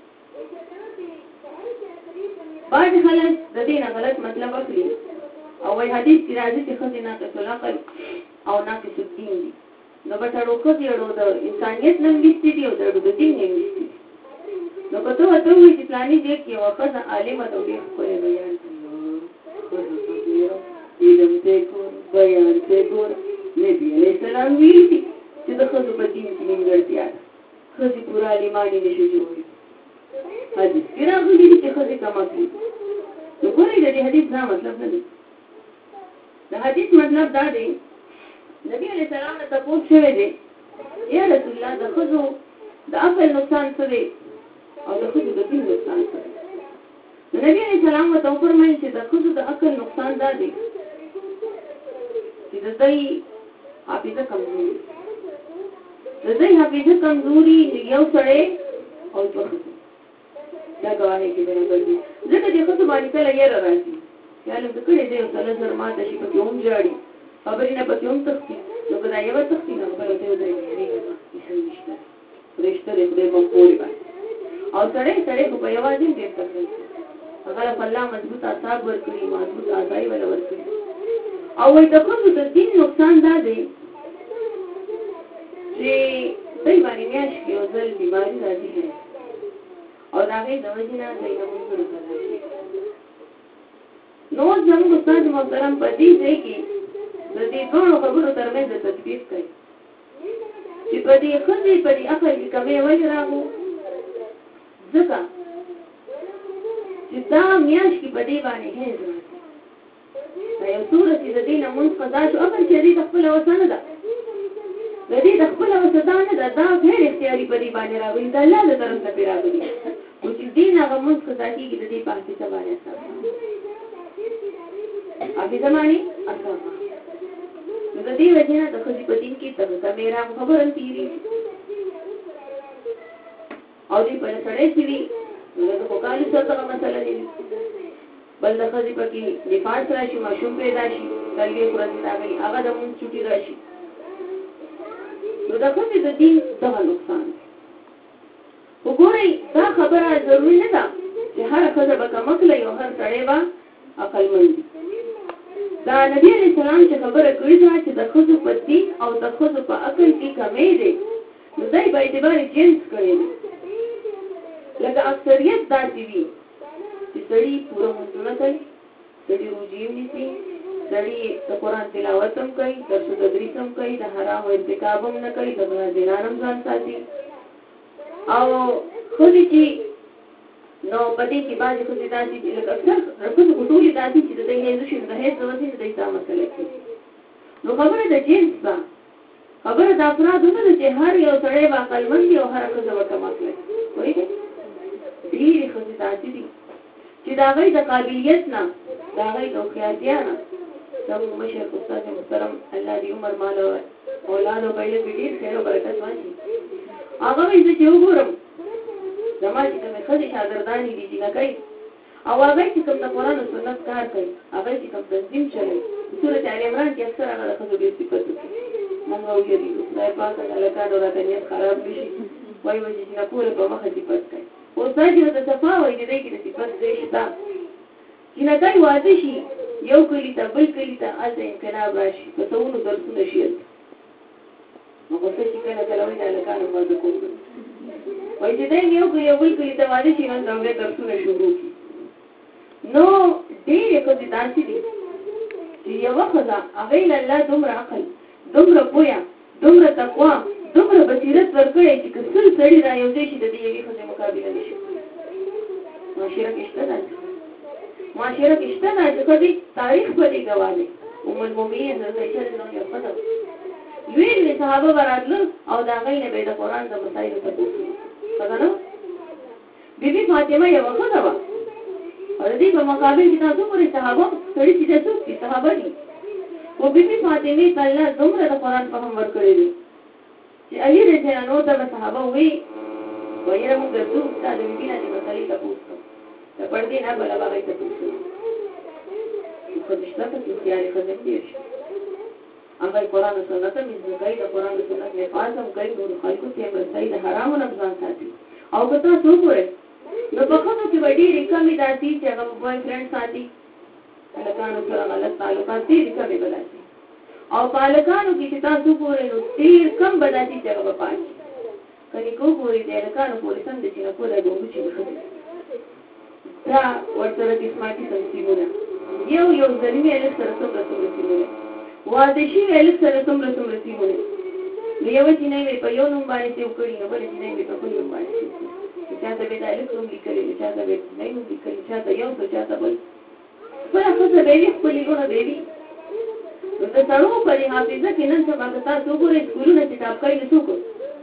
بعض خلک د دې نه غلط مطلب اخلي او وایي حدیث کې راځي چې خزي ناقص العقل او ناقص الدین دي نو به تړو کو دی ورو د انسانیت نن وستي دی او د دین نه وستي نو کته وته وي چې پلاني دې کې وخت عالمه او دې کوی بیان کوي علم ته کو بیان ته ګور نبی علیہ السلام ویلي چې د خزو په دین کې نیمګړتیا خزي پورا عالمانی نشي جوړي حدیث کې راغلي چې خزي کما کوي نو ګورې د دې حدیث دا مطلب نه دی د حدیث مطلب دا دی نبی علیہ السلام ته پوښتنه شوې ده یا رسول الله د خزو د عقل نقصان څه دی او د خزو د دین نقصان څه دی نبی علیہ السلام ته فرمایي چې د خزو د عقل نقصان دا دی چې د دې حافظه کمزوري د دې حافظه کمزوري یو سره او دوه دا غواړي چې برابر دي ځکه چې خصو باندې کله یې راځي یا له کړي دې او کله سره ماته شي په کوم جاړي خبرې نه په کوم تختی نو دا یو تختی نه په لته ودرې نه نشته رښتیا دې په پوری باندې او سره په یو ځین دې تختی هغه په الله مضبوط اعصاب ورکړي مضبوط اعصاب ولا ورکړي او وای د خصو د دین نقصان دا دی چې دای باندې میاش کې او ځل بیماری راځي او دا غي د وجینا د یو څه راځي نو زموږ استاد محترم پدې دی کې د دې ټولو خبرو ترمنځ تطبیق کوي چې پدې خدي پدې عقل کې کمې وایي راغو ځکه چې دا میاش کې پدې باندې هیڅ دا یو صورت چې د دې نمون قضا شو اول چې دې خپل وسنه ده د دې خپل وسنه ده دا غیر اختیاري پدې باندې راغلي دا الله له طرف نه راغلي او چې دین هغه موږ قضا کیږي د دې پاتې سبانه حساب ابي زماني اصلا نو د دې وجنه د خدي په دین کې ته میرا خبرن تیری او دې په سره چې وی نو د کوکالي څه مسله دي بل د خدي په کې نفاس راشي ماشوم پیدا شي کله قرآن راغلي هغه د مونږ چټي راشي نو د خدي د دین څه نقصان وګورئ دا خبره ضروري نه ده چې هر خزه به کمکله یو هر سړی به عقل مند دا نبی علیہ السلام چې خبره کړې ده چې د خزو په دین او د خزو په عقل کې کمی دی نو دای په اعتبار جنس کړی دی لکه اکثریت داسې وي چې سړی پوره مونږونه کوي سړی روزي نیسي سړی د قرآن تلاوت هم کوي درس تدریس هم کوي د حرام ارتکاب هم نه کوي د زنا هم ځان ساتي او خودي چې نو پدې کې باندې خو دې داسې چې لکه اکثر رسول ټولې داسې چې د دې نه شي د هیڅ څه نه دی دا مسله کې نو خبره د جنس ده خبره د افرادو نه چې هر یو سړی با عقلمند او هر څه ورته مسله وایي دې خو دې داسې دي چې دا غي د قابلیت نه دا غي د خیالیا نه زموږ مشر استاد محترم الله دې عمر مال اولاد او پهله دې خیر او برکت واچي هغه دې چې وګورم زموږ چې کوم خدای شاګردانی دي چې کوي او هغه چې کوم د قرآن او سنت کار کوي هغه چې کوم تنظیم چلوي سورۃ ال عمران کې اکثر هغه خدای دې صفات کوي موږ وایو دا پاک الله تعالی راته نیت خراب شي وایي چې نه کول په مخه صفات کوي او ځکه چې صفا وایي دې کې صفات دې شته چې نه کوي واده شي یو کلی ته بل کلی ته از انقلاب راشي په څونو درسونه شي نو څه چې کله کلوي نه لکانو مزه کوي وای چې دا یو بل کلی ته واده شي نو دا درسونه شروع کی نو دې کو دي داسې دي چې یو خدا هغه الله دومره عقل دومره پویا دومره تقوا دومره بصیرت ورکړي چې کله سړی را یو دې چې د دې یوې خدای مقابله نشي معاشره کې شته چې کدي تاریخ په دې گواهی المؤمنین حضرت نو یو خدای ویل صحابه براتلو او دا غینه به د قران د مسایلو په توګه څنګه بیبي فاطمه یو خدای و او دې په مقابل کې تاسو پرې صحابه سړي چې تاسو کې صحابه دي او بیبي فاطمه کله دومره د قران په هم ورکړې دي چې علي رضی الله عنه د صحابه وی وایره موږ درته د بیبي نه د مسایلو تاسو د پردې نه بل هغه تاسو خو دې تاسو کې یاري خدای دې هغه قرآن او سنت مې زګای د قرآن او سنت نه پاسم کوي نو خلکو ته ورسای د حرامو نه ځان ساتي او که تاسو وګورئ نو په خپل کې ډېرې کمې داسي چې هغه بوای فرند ساتي هلکانو سره غلط تعلقات ډېرې کمې به داسي او په هلکانو کې چې تاسو وګورئ نو ډېر کم به داسي چې هغه به پاتې کله کو ګوري د هلکانو پورې سم دي چې نه کولی به وچې وښځې دا ورسره قسماتي تنظیمونه یو ځلي مې هلک سره څومره سیمونه واده شوي هلک سره څومره سیمونه نو یوه چینی مې په یو نوم باندې سیو کړي نو بله چینی مې په بل نوم باندې سیو کړي چا ته به د هلک نوم لیکلی نو چا ته به چینی نوم لیکلی چا ته یو څه چا ته بل خپله ښځه به وي خپلې لوڼه به وي نو د سړو په دې حافظه کې نن سبا که تاسو وګورئ سکولونه چې ټاپ کوي نو څوک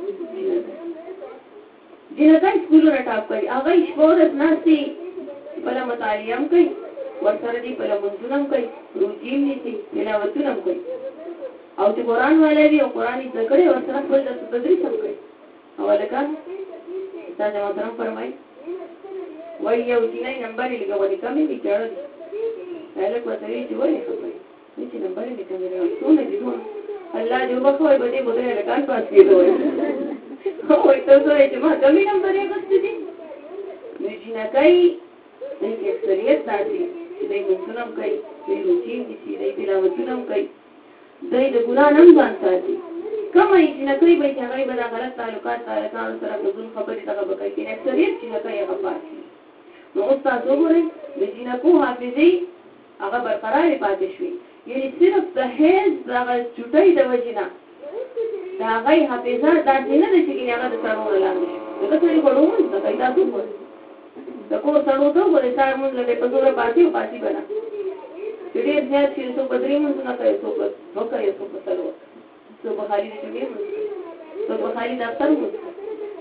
جنګای سکولونه ټاپ کوي هغه شپه ورځ ناستي خپله مطالعه هم کوي ورسره دي خپله منځونه هم کوي روجي هم نیسي تلاوتونه هم کوي او چې قرآن والا وي او قرآن یې زده کړی ورسره خپل درس تدریس هم کوي او هلکان استاد محترم فرمایي وایي یو جینۍ نمبر یې لږولې کمې وي چاړه دي هلک ورته وایي چې ولې خفه یې چې نمبر یې کمې راغلي څونه دي څونه الله دې وبخوئ به دې به هلکان پاس کېدو وایي تاسو وایئ چې ما کمې نمبر یې اخیستې دي نو جینکۍ دوی کې اکثریت داسې چې دوی منځونه هم کوي دوی روجي هم نیسي دوی تلاوتونه هم کوي دوی د ګناه نه هم ځان ساتي کومه جینکۍ به چې هغوی به دا غلط تعلقات هلکانو سره فضول خبرې دغه به کوي اکثریت جینکۍ هغه پاتې نو اوس تاسو وګورئ د جینکو حافظې هغه برقرارې پاتې شوې یعنې صرف د حیض دغه چوټۍ د وجې نه د هغې حافظه داسې نه ده چې هغه د سرونه لاندې شي ځکه سړي به لمونځ نه کوي تاسو وګورئ د کور سړو ته وګورئ سهار لمونځ له دی په زوره پاتې او پاتې به نه چې ډېر زیات شي څوک به 3 لمونځونه کوي څوک به 2 کوي څوک به 4 څوک به خالي د جمعې لمونځ کوي څوک به خالي د اختر لمونځ کوي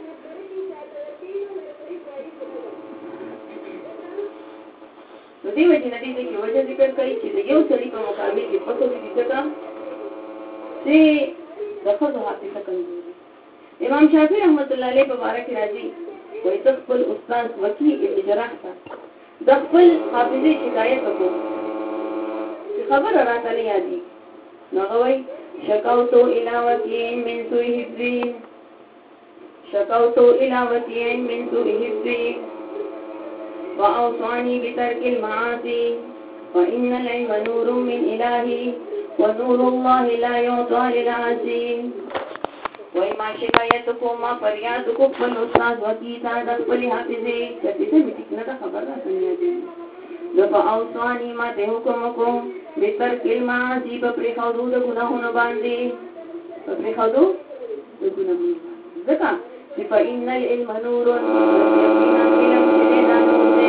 نو دې وجې نه دې کې وجه ذکر کوي چې د یو سړي په مقابل کې پتو دي ځکه چې د ښځو حافظه کمزوري امام شافعي رحمت الله علیه په باره کې راځي وایي ته خپل استاد وکیع ابن جراح ته د خپل حافظې شکایت وکړو چې خبره راته نه یادېږي نو هغه وایي شکوت الی وکیع من سوء حفظي شکوت الی وکیع من سوء حفظي وأوصاني بترك المعاصي وإن العلم نور من إلهي ونور الله لا يعطى للعاصي وما شکایتکو ما فریادکو خپل استاد وکیتا د خپل حافظې کته دې ټیکنه دا خبر راځي نو فأوصاني ما ته حکم کو بترك المعاصي په پرې خاطر د ګناهونو باندې په پرې خاطر د ګناهونو ځکه چې فإن العلم نور یقینا علم دې دا نور دی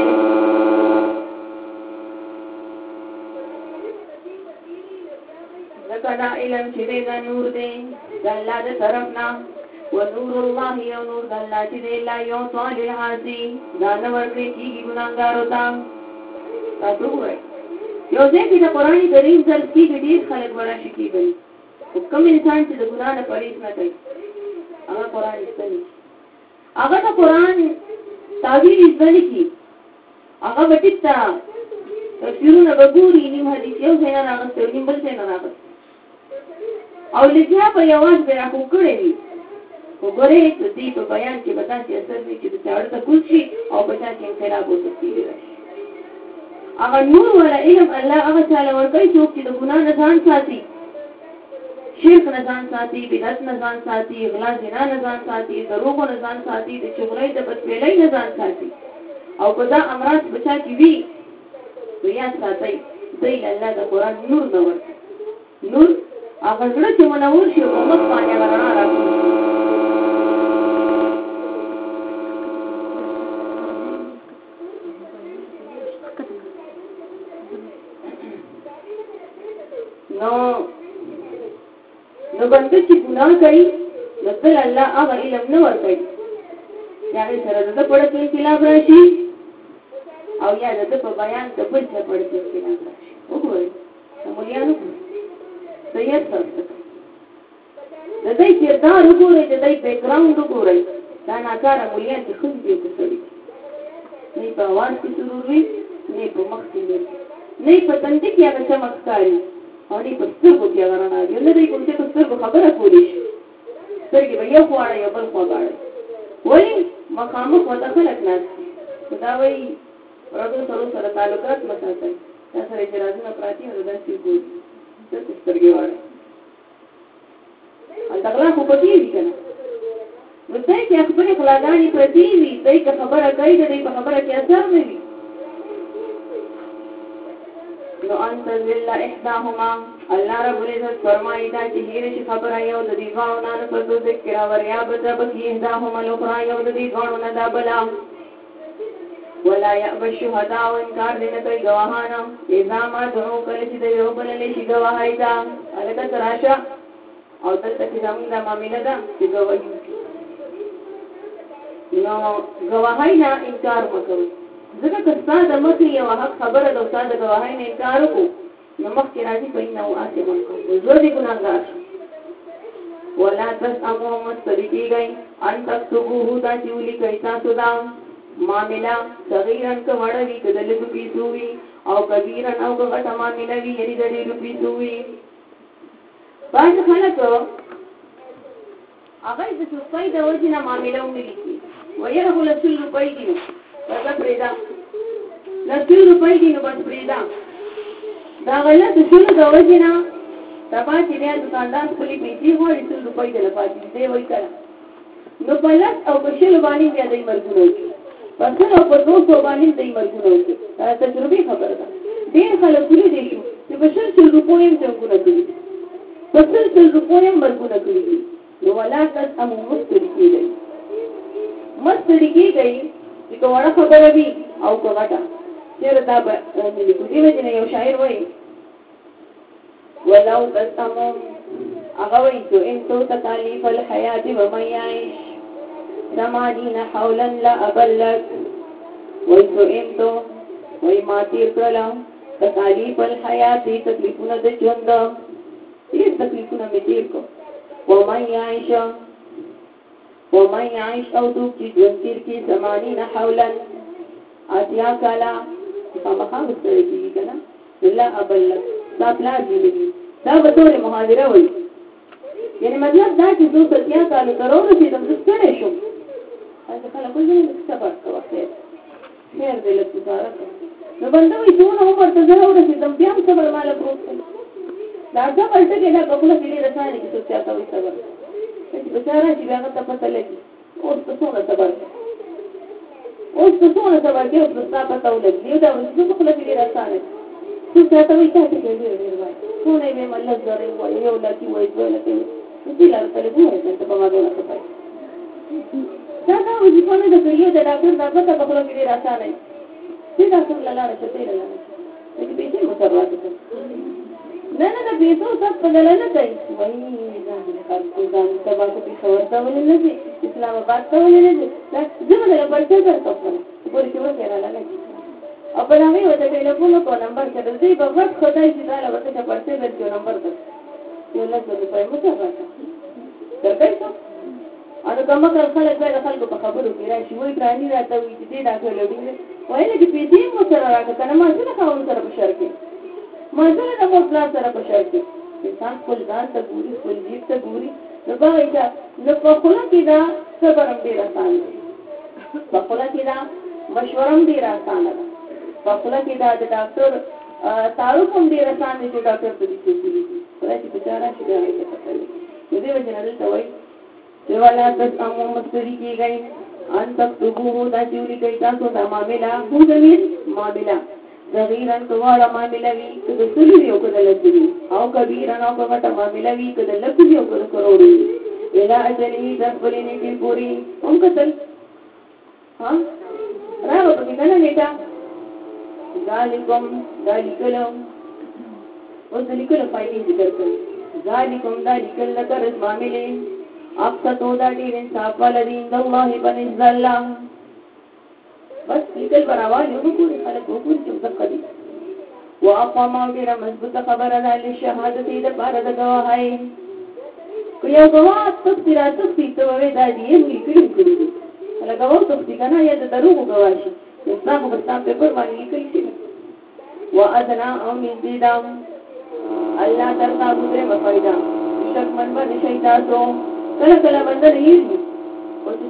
ځکه دا علم چې دا نور دی د الله د طرفنا ونور الله یو نور د الله چې دی لا یعطى للعاصي دا نه ورکړي کېږي ګناهګارو ته تاسو وګورئ یو ځای کې د قرآن کریم درس کېږي ډېر خلک به راشي کېږي خو کوم انسان چې د ګناه نه پرهیز نه کوي هغه قرآن زده نه کړي هغه د قرآن تعبیر زده نه کړي هغه به ټیک ته تفسیرونه به ګوري نیم حدیث یو ځای نه راغستی او نیم بل ځای نه راغستی او لګیا په یواز به راخو کړی وي خو ګورئ د دې په بیان کې به داسې اثر دی چې د چاړه ته کوز شي او په چا کې انقلاب وتښتېدی راشي هغه نور والا علم الله هغه چاله ورکوي څوک چې د ګناه نه ځان ساتي شرک نه ځان ساتي بدعت نه ځان ساتي غلا زنا نه ځان ساتي دروغو نه ځان ساتي د چغلۍ د بدفعلۍ نه ځان ساتي او په دا امراض په چا کې وي نو یاد ساتئ دی له الله د قرآن نور نه ورکوي نور هغه زړه چې منور شي په مخ باندې هغه رڼا راکړي نو بنده چې ګناه کوي نو تل الله هغه علم نه ورکوي یا هغې سره د ده پړه کې انقلاب راشي او یا د ده په بیان د بل چا پړه کې انقلاب راشي وګورئ د مولیانو سید صاحب د دوی کردار وګورئ د دوی بیکګراونډ وګورئ دا ناکاره مولیان چې ښځې او که سړي نه په اواز کې سرور وي نه په مخ کې وي نه په تندي کې هغه چمک ښکاري او نه په سترګو کې هغه رڼا وي نه دوی کوم چې په سترګو خبره کولی شي سترګې به یو خوا اړوي او بل خوا به اړوي ولې مخامخ وته خلک ناست دا وایي پردو سره تعلقات مساتئ دا سره اعتراضونه پراتی نو داسې ګوري داسې سترګې واړه غلا خو پکې دي که نه نو دی چې خپلې غلاګانې پرتې وي دی که خبره کوي د دی په خبره کې اثر نه وي نو انت ذل احداهما الله رب العزت فرمایي دا چې هیره شي خبره یو د دې دواړو نه نو په ذکر وریا به بکی احداهما الاخرى یو د دې دواړو نه دا بلا ولا يأبى الشهداء وانکار دې نه کوي ګواهانو اذا ما دعوا کله چې دی یو بللی شي ګواهی ته هلکه راشه او دلته چې زموږ دا معامله ده چې ګواهي نو ګواهی نه انکار مه کوئ ځکه که ستا د مخې یوه حق خبره ده او ستا د ګواهۍ نه انکار وکړو نو مخکې راځي فإنه آثم زه دې ګناهګار شم ولا تسأموا مستړي کېږئ ان تکتبوه دا چې ولیکئ تاسو دا معامله صغیرا که وړه وي که د لږو پیسو وي او کبیرا او که غټه معامله وي یعنې د ډېرو پیسو وي بعض خلک هغه د چوپۍ د وجې نه معامله ونه لیکي ویره خو له 100 روپۍ دي نو بس پرېږده له 100 روپۍ دي نو بس پرېږده دا غلط اصولو د وجې نه سبا چې بیا دوکاندار خپلې پیسې غواړي 100 روپۍ دله پاتې دي دی وایي کله نو په 100 او په 100 باندې بیا دی مرګونه وکړي په 100 او په 200 باندې دی مرګونه وکړي دا تجربې خبره ده ډېر خلک ولیدی شو چې په 100 روپۍ هم جنګونه کوي په 100 روپۍ هم مرګونه کړي دي نو ولا تسأموا مستړي کېږئ مستړي کېږئ چې که وړه خبره وي او که غټه چېرې دا به نه لیکو دې وجې نه یو شاعر وایي ولو تسأموا هغه وایي سئمت تکالیف الحیات ومن یعش 80 حولا لا أبلغ وایي سئمت وایي ما تیر کړله تکالیف الحیات تکلیفونه د ژوند ډېر تکلیفونه مې تیر کړو ومن یعش او څوک چې ژوند تیر کړي 80 حولا 80 کاله خامخا ستړی کېږي که نه لا أبلغ دا پلار جوړوي دا به ټولې محاضره وایي یعنې مطلب دا چې 270 کالو ته راورسېدم زه ستړی شم هلته خلک وایي لږ صبر کوه خیر دی لږ ګزاره کوه نو بنده وایي څونه عمر ته زه راورسېدم بیا هم صبر ماله پروت دی دا صبر ټکې دا په خوله کې ډېر اسانه چې څوک چاته وایي صبر چې بچاره چې بیا هغه ته پته لګي اوس ته څونه صبر کوې اوس ته څونه صبر کوې اوس به ستا پته ولګي یو دا وایي چې په خوله کې ډېر اسانه څوک چاته وایي چاته کې ډېر وایي څونه یې ویم لږ زره وایي یو لکي وایي 2 لکې وایي نو دې لاره ته لږ وایي ته په ما دونه خبرې دا وظیفه نه ده که یو د ډاکټر دا پته په خوله کې ډېر اسانه وي دې ډاکټر له لاره شه دې له لاره شه لکه پیسې مو سر واخیستل نه د پیسو سب په دله نه کوي وایي ځان خلکو ځان سبا خو پېښور ته ولې نه ځي اسلام آباد ته ولې نه ځي زه به دله پرچه درته وکړم پورې چې وکړاله نه او په هغې ورته ټلیفون وکړو نمبر ښه ده دوی به غټ خدای چې دا له ورته ته پرچه درکړي نمبر در یو 100 روپۍ مو سر راکړه درکوي څه نو کمکل خلک باید د خلکو په خبرو کې راشي وایي پراني راته وایي چې دې ډاکټر لوډینګ وایي نه چې پیسې مو سره راکړه که نه مازونه خاوند سره په شر کې مازونه د مور پلار سره په شر کې انسان خپل ځان ته ګوري خپل جیب ته ګوري نو باغې ته نو په خوله کې دا صبر هم ډېر اسانه دی په خوله کې دا مشوره هم ډېره اسانه ده په خوله کې دا د ډاکټر تعارف هم ډېر اسانه دی چې ډاکټر په دې څه ولیکي خدای چې بچاره شي بیا هغې ته پته لګي نو دې وجې نه دلته وایي چې ولا تسأموا مستړي کېږئ ان تکتبوه دا چې ولیکئ تاسو دا معامله هو ضمیر معامله صغیرا که واړه معامله وي که د سلو وي او که د لسو وي او کبیرا او که غټه معامله وي که د لکو وي او که د کروړو وي الی اجله د خپلې نیټې پورې هم کتل راغله پکې که نه نیټه ذالکم دا لیکلو اوس د لیکلو فایدې ذکر کوي ذالکم دا لیکل لکه رس معاملې اقصتو دا ډېر انصاف والا دي عند الله بنزد الله بس لیکل براوال یو نګوري خلک وګوري چې دقه دي واقام ډېره مضبوطه خبره ده لشهادت د پاره د ګواهۍ که یو ګواه تختی را تختی ته ووایې دا دي یې لیکلي کړي دي کله ګواه تختی که نه یا د دروغو ګواه شي ستا خو به ستا پیپر باندې لیکلي شي وادنا او نږدې ده الله ترتابو درېمه فایده شکمن به نشئ تاسو کله کله بنده نه هېري او چې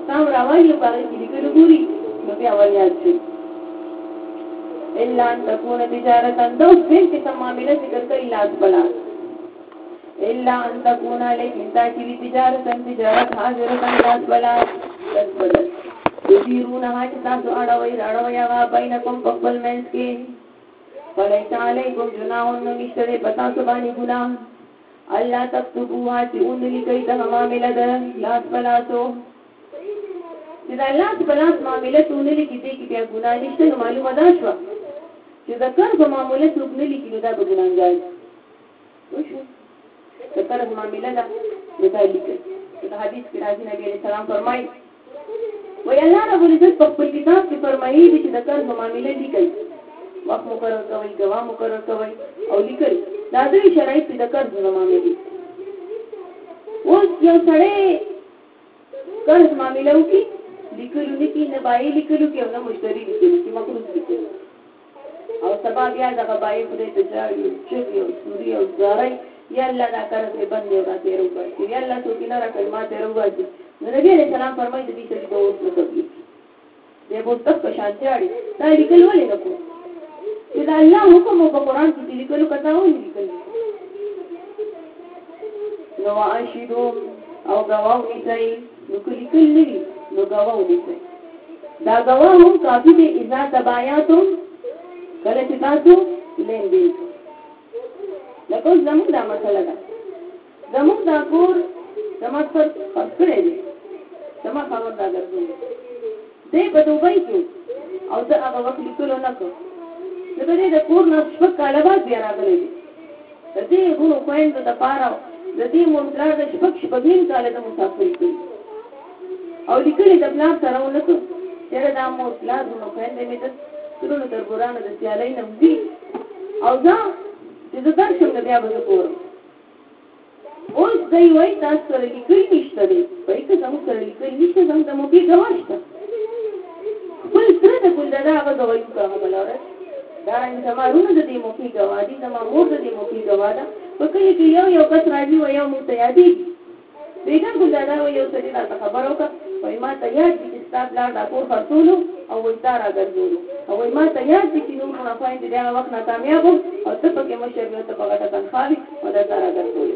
نقصان راوړي په هغه کې لیکلو ګوري نو بیا ورياد شي الا ان تكون تجارتا دو فين کې معاملې ذکر کوي لاس بلا الا ان تكون لیکن تاکي تجارت حاضرتا لاس بلا بدل تديرونها تاسو اړوي هغه بینکم خپل منځ کې فلیس علیکم جناح نشته پتا سو باندې ګناه الله تكتبوها چې اون لیکي د معاملې د لاس بلاسو چې د لاس بلاس معاملې ته اون لیکي دي کې بیا ګناه نشته معلومه ده شو چې د کار په معاملې څوک نه لیکي دا به ګناهګار وشو د کار په معاملې دا لیکي د حدیث کې راځي نبی عليه السلام فرمایي وی الله رب العزت په خپل کتاب کې فرمایي چې د کار په معاملې لیکي وخت مقرر کوي ګواه مقرر کوي او لیکي دا درې شرایط د کار په معاملې اوس یو سړی کار په معاملې وکي لیکلو نه کې نه بای لیکلو کې نه مشتری لیکلو کې مخلوق لیکلو او سبا بیا دغه بای په دې تجاري چې یو سوري او زارای یا الله دا کار ته باندې راځي ورو یا الله تو کینه را کلمات ورو نبی علیہ السلام فرمایي د دې سړي د اوس مطلب دی په تاسو په شانتي اړي دا لیکل ولې نه کوو چې دا الله حکم په قرآن کې لیکلو کته و لیکل نو عاشدو او غواو نیسي نو لیکل نه نو غواو نیسي دا غواو هم کافي دي اذا تباياتم کله چې تاسو لین دي لکه زموږ دا مسله ده زموږ دا کور زموږ پر خپل دی زما خبر دا درځي دې په دوبۍ کې او دا هغه وخت لیکلو نه کو د دې د کور نه شپږ کاله بعد بیا راغلی دی د دې غوړو خويند د پاره د دې مونږه د شپږ کاله د مسافر کوي او لیکلي د پلان سره ونکو چې دا مو پلان نو خويند مې د ټولو تر ګورانه د سیالۍ نه دی او دا چې د درشم نه بیا به کورم اوس دی وای تاسو سره لیکل نشته دی په یک څنګه سره لیکل نشته څنګه مو کې غواړم خپل سره د ګل دا هغه غوایو کومه بلاره دا رنګ سمارونه د دې مو کې غواړي د ما مور د دې مو کې غواړه په کله کې یو کس راځي و یو متیادی بیګا ګل دا یو سړي راته خبر وکړ وای ما ته یاد دي چې تاسو لا دا کور خرڅولو او وځار راګرځولو او وای ما ته یاد دي چې نو نه فایند دی هغه وخت ناکامیاب او ته پکې مشر یو ته په غټه تنخواه او دا راګرځولو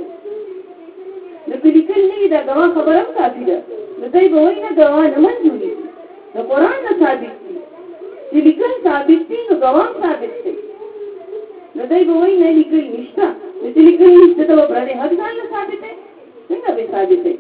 نو لیکل نه دا غوا خبره کافي ده نو دوی به وایي نه غوا نه منځوري نو قرآن نه ثابت دي چې لیکل ثابت دي نو غوا ثابت دي نو دوی به وایي نه لیکل نشته نو چې لیکل نشته ته به پرې حق ځان ثابت دي څنګه به ثابت دي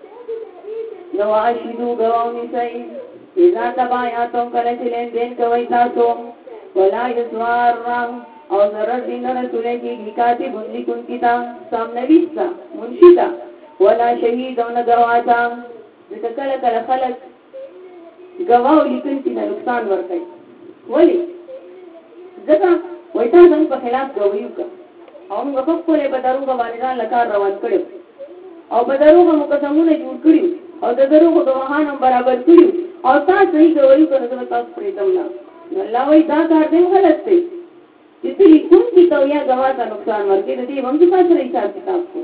نو عاشدو غواونی سي اذا تباياتم کله چې لین دین کوي تاسو ولا يسوار او ضرر دین رسول کی لیکاتی بندی کن کتاب سامنویستا منشیتا ولا شهید او نگواتا ځکه کله کله خلک گواو لیکل چې نقصان ورکړي ولی ځکه وای تاسو په خلاف گوايو کا او موږ په خپل بدروغه باندې لکار روان کړو او بدروغه مقسمونه جوړ کړو او د دروغه گواهان برابر کړو او تاسو یې گوايو کړو تاسو پرې دمنا الله وای دا کار دی غلط دی چې لیکون کی تو یا گواه ته نقصان ورکړي د دې موږ څه سره حساب کتاب کو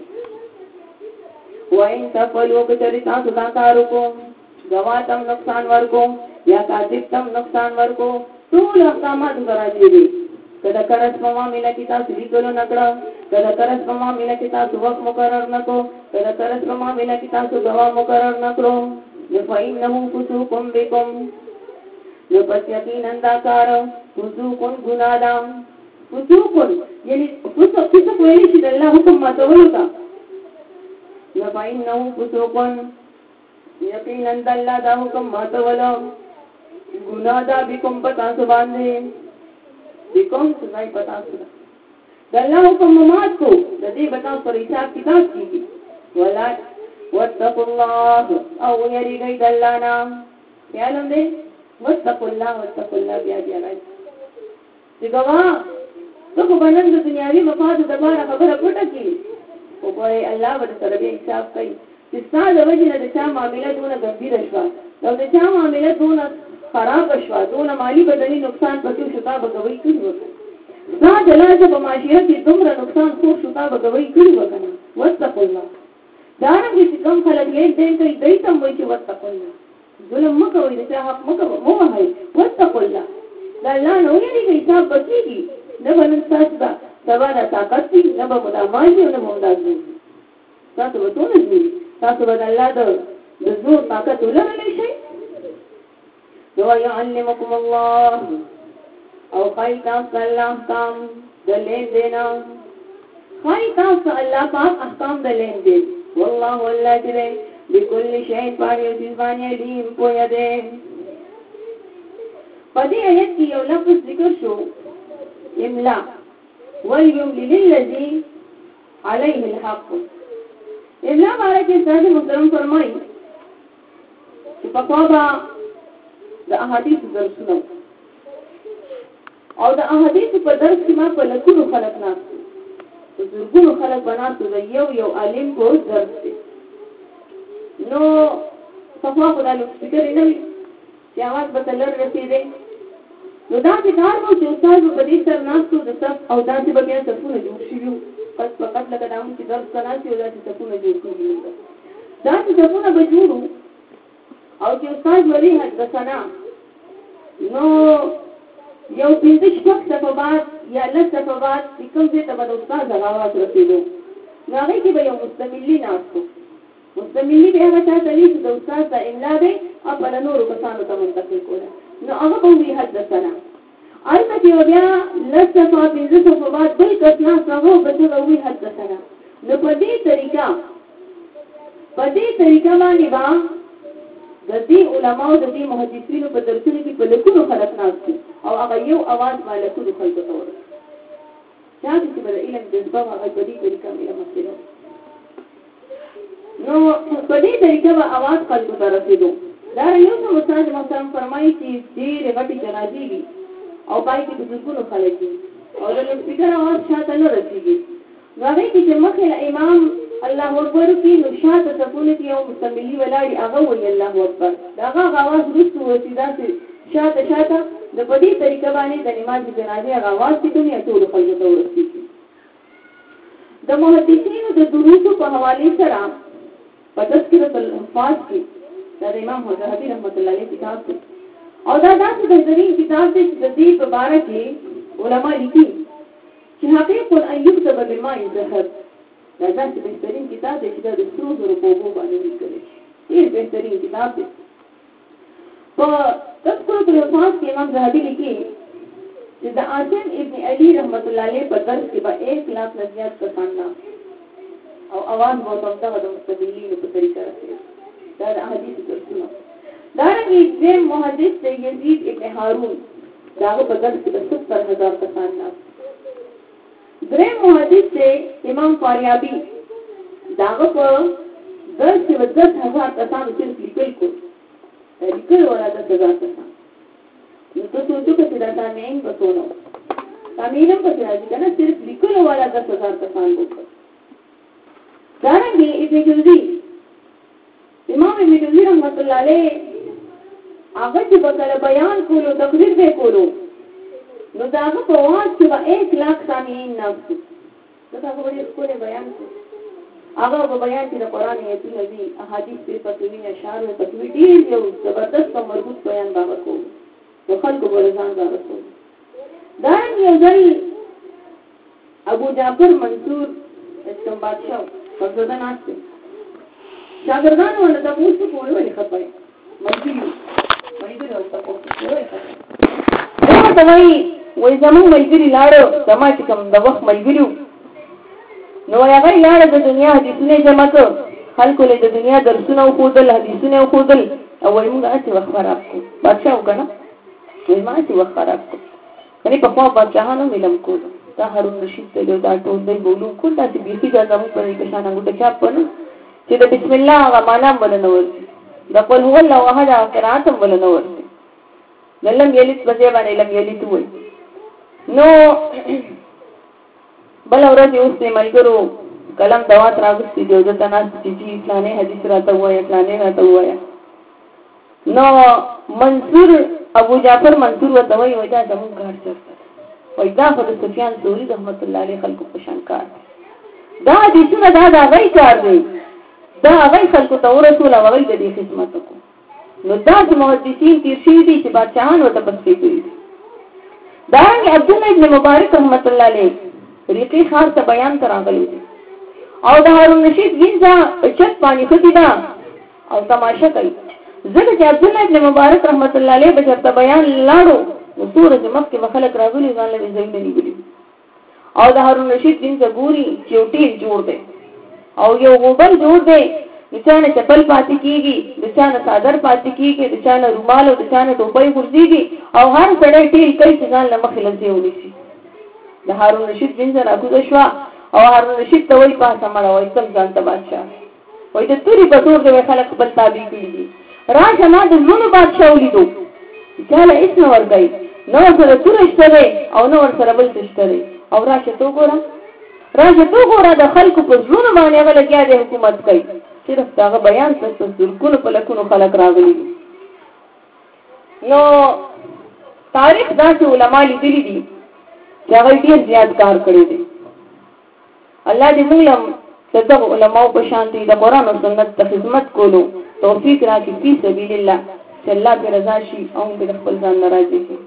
وای تاسو کچري تاسو دا کارو کو گواه تم نقصان ورکو یا کاذب تم نقصان ورکو ټول احکامات راځي دي کله کرس په معاملې کې تاسو لیکلو نکړه کله کرس په معاملې کې تاسو وخت مقرر نکو کله کرس په معاملې کې تاسو گواه مقرر نکړو فإنه فسوق بكم نو پس یقینا دا کار فسوق گناه فسوق یعنی فسوق ویلی چې الله حکم ماتولو تا نو فإنه فسوق یقینا الله دا حکم ماتولو گناه دا بكم پتا سو باندې بكم سنای پتا سو دا الله حکم مات کو د دې بتا پر حساب کتاب کیږي ولا واتقوا الله او یریږي د الله نام خیالم دې واتقوا الله بیا راځي دغه ته په باندې د دنیاوی مفاد د بار خبره پټه کی او په الله ور سره به حساب کوي چې ستاسو وجه د چا معاملې دونه گمبیر شوه او د چا معاملې دونه خراب شوه دونه مالی بدني نقصان پکې شتا بګوي کړی وکړه دا دلته په معاشره کې دومره نقصان خو شتا بګوي کړی وکړه واتقوا الله دا نه چې کوم خلک یې دین کوي دای ته وایي چې واتقوا الله ظلم مکوئ د چا حق مو وهئ واتقوا الله د الله نه ویریږئ حساب به کېږي نه به نن ستاسو به سبا دا طاقت وي نه به مو دا مال وي او نه به مو دا زور وي تاسو به څونه ځوري تاسو به د الله د زور طاقت ولرلی شئ نو ویعلمکم الله او ښایي تاسو الله احکام د لین دینا ښایي تاسو الله پاک احکام د لین دین والله الله چې دی بكل شيء پاره یو څیز باندې علیم پوهه دی په دې آیت کې یو لفظ ذکر شو املا وليملل للذي عليه الحق املا باره کې استاد محترم فرمایي چې په کومه د احادیث درسونه او د احادیث په درس کې ما په لکونو خلق نه زرګونو خلق بناتو د یو عالم کو درس دی نو صفوا خدای له سپیکر نه وي چې आवाज به تلر رسیدي نو دا چې کار مو چې استاد په دې سر ناستو د صف او داسې به بیا صفونه جوړ شي پس فقط لکه دا چې درس کناسي او داسې صفونه جوړ کړي دا چې صفونه به جوړو او چې استاد ولي حدثنا نو یو پینځه شپږ صفه بعد یا لږ صفه بعد کوم څه ته به استاد غواړي رسیدو نو هغه کې به یو مستملی ناستو مستملی به هغه چاته لې د استاد د املا به خپل نورو کسانو ته منتقل کوله نو هغه به وی حدثنا البته چې بیا لږه پینځه صفه بعد بل کس نه هغه به وی حدثنا نو په دې طریقه باندې با د دې علماء د دې محدثینو په درسونو کې په لکونو خلک ناست او هغه یو आवाज باندې لکونو خلکو ته ورسېږي چې په علم د ځبا هغه په دې طریقه مې مسله نو په دې طریقه به आवाज خلکو ته رسیدو دا یو څه استاد محترم فرمایي چې ډېر غټي جنازې وي او پای کې د لکونو خلک دي او د سپیکر आवाज شاته نه رسیږي هغه کې چې مخه امام الله اکبر کی نشاط تکونه کی او مستملی ولاړی هغه وی الله اکبر داغه आवाज رسو وسیدا سے شاته د پدې طریقه باندې د نماز جنازه आवाज کی دنیا ټول خلکو ته ورسیږي د محدثینو د دروسو په حواله سره په تذکرۃ الحفاظ کې د امام حضرت رحمت الله علیه کتاب دی او دا داسې بهترین کتاب دی چې د دې په اړه کې علما لیکي چې حقیقت ایوب ته بالماء الذهب دا داسې بهترین کتاب دی چې د څو زرو په وګړو باندې لیکل شي ډېر بهترین کتاب دی په تذکرۃ الحفاظ کې امام زاهدی لیکي چې د عاصم ابن علی رحمت الله علیه په درس کې به 1 لاکھ نه زیات کسان او आवाज مو ته د مستقلین په طریقه راځي دا د احادیث درسونه دا رنګه زم محدث یزید ابن هارون داغه په درس کې 70000 کسان درې محدث امام فاریابی داغه په درس کې 10000 کسان صرف لیکل ولا 10000 کسان نو تاسو چې دا تامین وسونو تامین په راځي کنه صرف لیکل ولا 10000 کسان وکړه دا رنګه ابن جوزی امام ابن جوزی رحمت الله علیه هغه چې په بیان کولو تقریر به کولو نو داغه په واس کې 1 لاکھ سامعین ناست دا هغه وړي کوله بیان کو هغه په بیان کې د قران ایتونه دي احادیث په فتوی اشعار او فتوی ډیر یو زبردست مربوط بیان باندې کو نو خلکو ورزان دا رسول دا یو ځل ابو جعفر منصور اسلام بادشاہ فزده ناشته شاګردان ولې تاسو کوله ولې خپای مګي او تاسو کوله دا وای زمون ملګری لاړو سما چې کوم د وخت ملګریو نو هغه لاړ د دنیا حدیثونه جمع کړ خلکو له د دنیا درسونه او خودل حدیثونه او خودل او وای موږ اته وخت راکو بادشاہ وکړه وای ما اته وخت راکو کني په خوا بادشاہانو ملم کو دا هارون رشید ته دا ټول دی بولو کول دا چې بیخي دا زموږ په کې شان غوټه چا پنه چې د بسم الله هغه معنا ولنور دا قل هو الله احد قرات ولنور لم یلد بځبانه لم یلد وای نو بل اورځ یو څه ملګرو کلم دوات راغستې دی د تناس چې اسلامي حدیث راته وای اسلامي راته وای نو منصور ابو جعفر منصور وته وای دا زموږ کار چرته وای دا خو د سفیان ثوری رحمت الله علیه خلکو په شان کار دا د څه دا غي کار دی دا غي خلکو ته ورسول او غي د دې خدمت کو نو دا محدثین تیر شوي دي چې بادشاهان ورته پسې کړي دي. دارنګه عبد الله ابن مبارک رحمت الله علیه ریقي خار ته بیان ته راغلی دی او د هارون رشید وینځه چت باندې خدي دا او تماشا کوي. ځکه چې عبد الله ابن مبارک رحمت الله علیه به چرته بیان لاړو نو سورج مخ کې خلک راغلي ځان له ځای نه نیولي او د هارون رشید وینځه ګوري چې یو ټیل جوړ دی او یو غوبل جوړ دی، د چانه چپل پاتې کیږي، د چانه صادر پاتې کیږي، د چانه رومال او د چانه ټوپۍ ورځيږي او هر سړی ټیل کوي چې ځان له مخې لږه ونیسي. د هارون رشید وینځه راکوزه شوه او هارون رشید ته وایي پاسه مړه وایي کوم ځان ته بادشاه وایي د تورې په تور دی خلک خپل تابع کړي دي. راشه ما د زړونو بادشاه ولیدو چاله هېڅ نه ورکوي، نه ورسره توره شته دی او نه ورسره بل څه شته دی. او راشه تو ګوره د خلکو په زړونو باندې هغه لګیا دی حکومت کوي. صرف داغه بیان څه زرګونو په لکونو خلک راغلي دي. نو تاریخ داسې علما لیدلي دي چې هغه ډېر زیات کار کړی دی. الله دې موږ له دغو علماو په شان دي د قرآن او سنت ته خدمت کولو توفیق راکړي فی سبیل الله چې الله پرې رضا شي او موږ د خپل ځان نه راضي شي.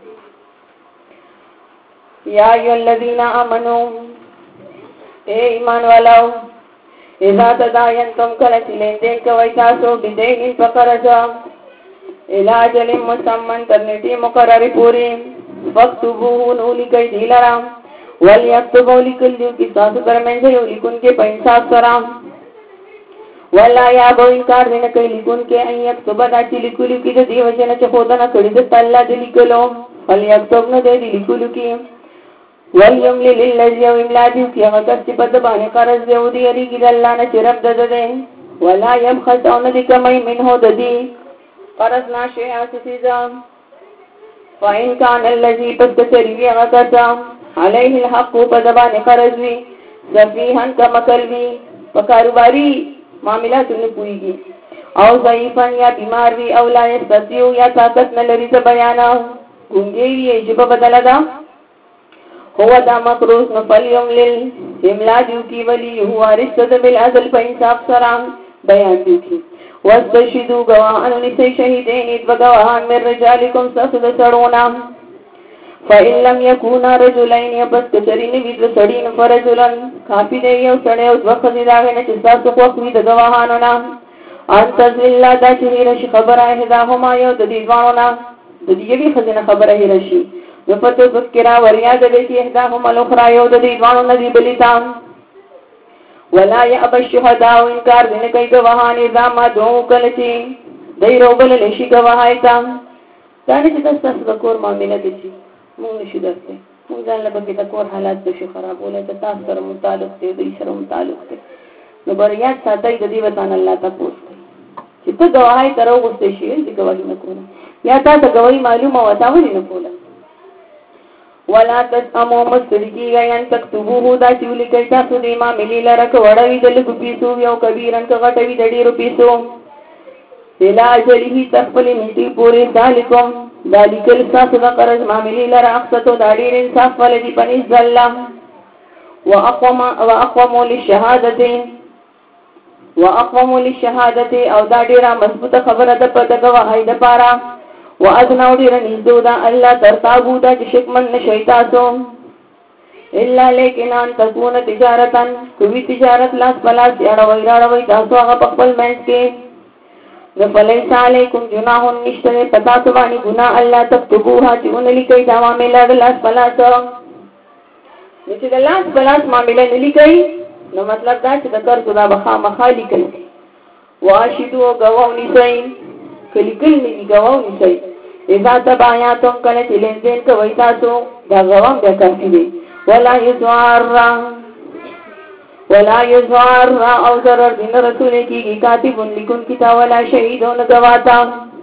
یا ایها الذین آمنوا اے ایمان والو اذا تداینتم کله چې لیندین کوئ تاسو بدین په قرض الی اجل مسمى تر نیټې مقررې پورې فاکتبوه نو لیکئ دی لرا ولیکتبوا لیکل دي چې تاسو درمنځ یو لیکون کې په انصاف سره ولا یا به انکار نه کوي لیکون کې ان یکتب دا چې لیکلو کې د دې وجه نه چې خدانه کړی د الله دې لیکلو ولیکتب نه دې لیکلو کې وَلْيُمْلِلِ الَّذِي يَمْلَدُ كِي غَتَرْ سِبَدْ بَانِ قَرَزْ دَوْدِي يَرِيكِ دَلَّانَ چِرَبْ دَدَدَيْن وَلَا يَبْخَسْ أَوْنَ دِكَمَيْ مِنْهُ دَدِي قَرَزْ نَاشِعَ سِسِزَا فَإِنْ كَانَ الَّذِي پَسْكَسَرِوِي غَتَرْتَ عَلَيْهِ الْحَقُّ پَدَبَانِ قَرَزْوِي سَفِيهًا کَمَکَلْوِي پَکاروباری معاملات نپوئیگی او ضعیفاً یا بیمار وی او لا یستطیع یا طاقت نلری بیانا گونگیوی جب بدل دا هو دا مقروض نفل یملل املا جو کی ولی هو رشد بالعدل پا انصاف سرام بیان دیو کی واستشهدوا گواهان نسی شهیدین ادو گواهان من رجالکم سخد سڑونا فإن لم يكونا رجلين پس کچرین وید سڑین فرجلن کافی دی یو سڑی او دو خزی داغینا چستا سخوخ وید گواهانونا انتظر اللہ دا چهی رشی خبر احداهما یو ددیدوانونا ددیوی خزین خبر رشی نفتو ذکرا وریاد دیتی احداهم الاخرى یو ددیدوانو ندی بلیتان ولا یعب الشهداء انکار دین کئی گواهان اذا ما دعو کلچی دی روبل لشی گواهایتا دانی چی دستاس بکور معاملہ دیچی مون نشی درستے مون جان لبکی دکور حالات دشی خراب ہونے تاس سر متعلق تے دی سر متعلق تے نو بریاد ساتای ددی وطان اللہ تا پوستے چی تا گواهای ترو گستے شیر دی گواهی نکولا یا تا گواهی معلوم وطاولی نکولا ولا تسمو مسترکی غیان تکتبوه دا چولی کئی تاسو دیما ملی لرک وڑوی دلگو پیسو یو کبیرن که غٹوی دڑیرو پیسو سلا جلیه تخفلی نیتی پوری سالکم دالکل ساسو دا قرز ما ملی لر اقصتو دا دیر انصاف والدی پنیز داللہ واقومو للشهادت او دا دیرا مضبوط خبر دا پا دا گواهی دا پارا وَأَذْنَوْ دِرَ نِزْدُو دا اللہ ترتابو دا چشکمن نشیطاسو اللہ لیکنان تکون تجارتاً کوئی تجارت لاس پلاس یاڑوئی تاسو آغا پقبل مینس کے نفلیسا علیکم جناحن نشتر پتاسو بانی گناہ اللہ تکتبوها چون لکئی دا معاملہ دا لاس پلاس نچه دا لاس پلاس معاملہ نلکئی نو مطلب دا چه دا کرسو دا بخا مخالی کئی واشدو گواو نسائی کلکل نی گواو نسائی اذا تبایاتم کلچ لندین کوئی تاسو دا غوام بیا کافی دی ولا یزوار او ضرر دین رسول کی گی کاتبون لکن کتا ولا شہیدون گواتا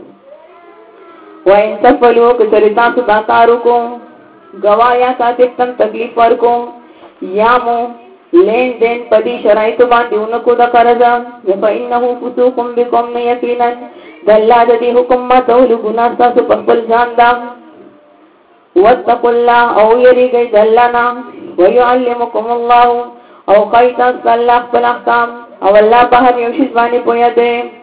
وین تفلو کسرتاسو داکارو کو گوایا کاتب تن تکلیف ورکو یامو لین دین پدی شرائطو باندیونکو دا قرضا فإنہو فسوقم بکم یقینا دلّا ددی حکم ما تولو گناستا سو پخبل جاندا واتقوا اللہ او یری گئی دلّانا ویعلمکم اللہ او قیتا صلی اللہ پل احکام او اللہ پہر یوشیز بانی پویا دے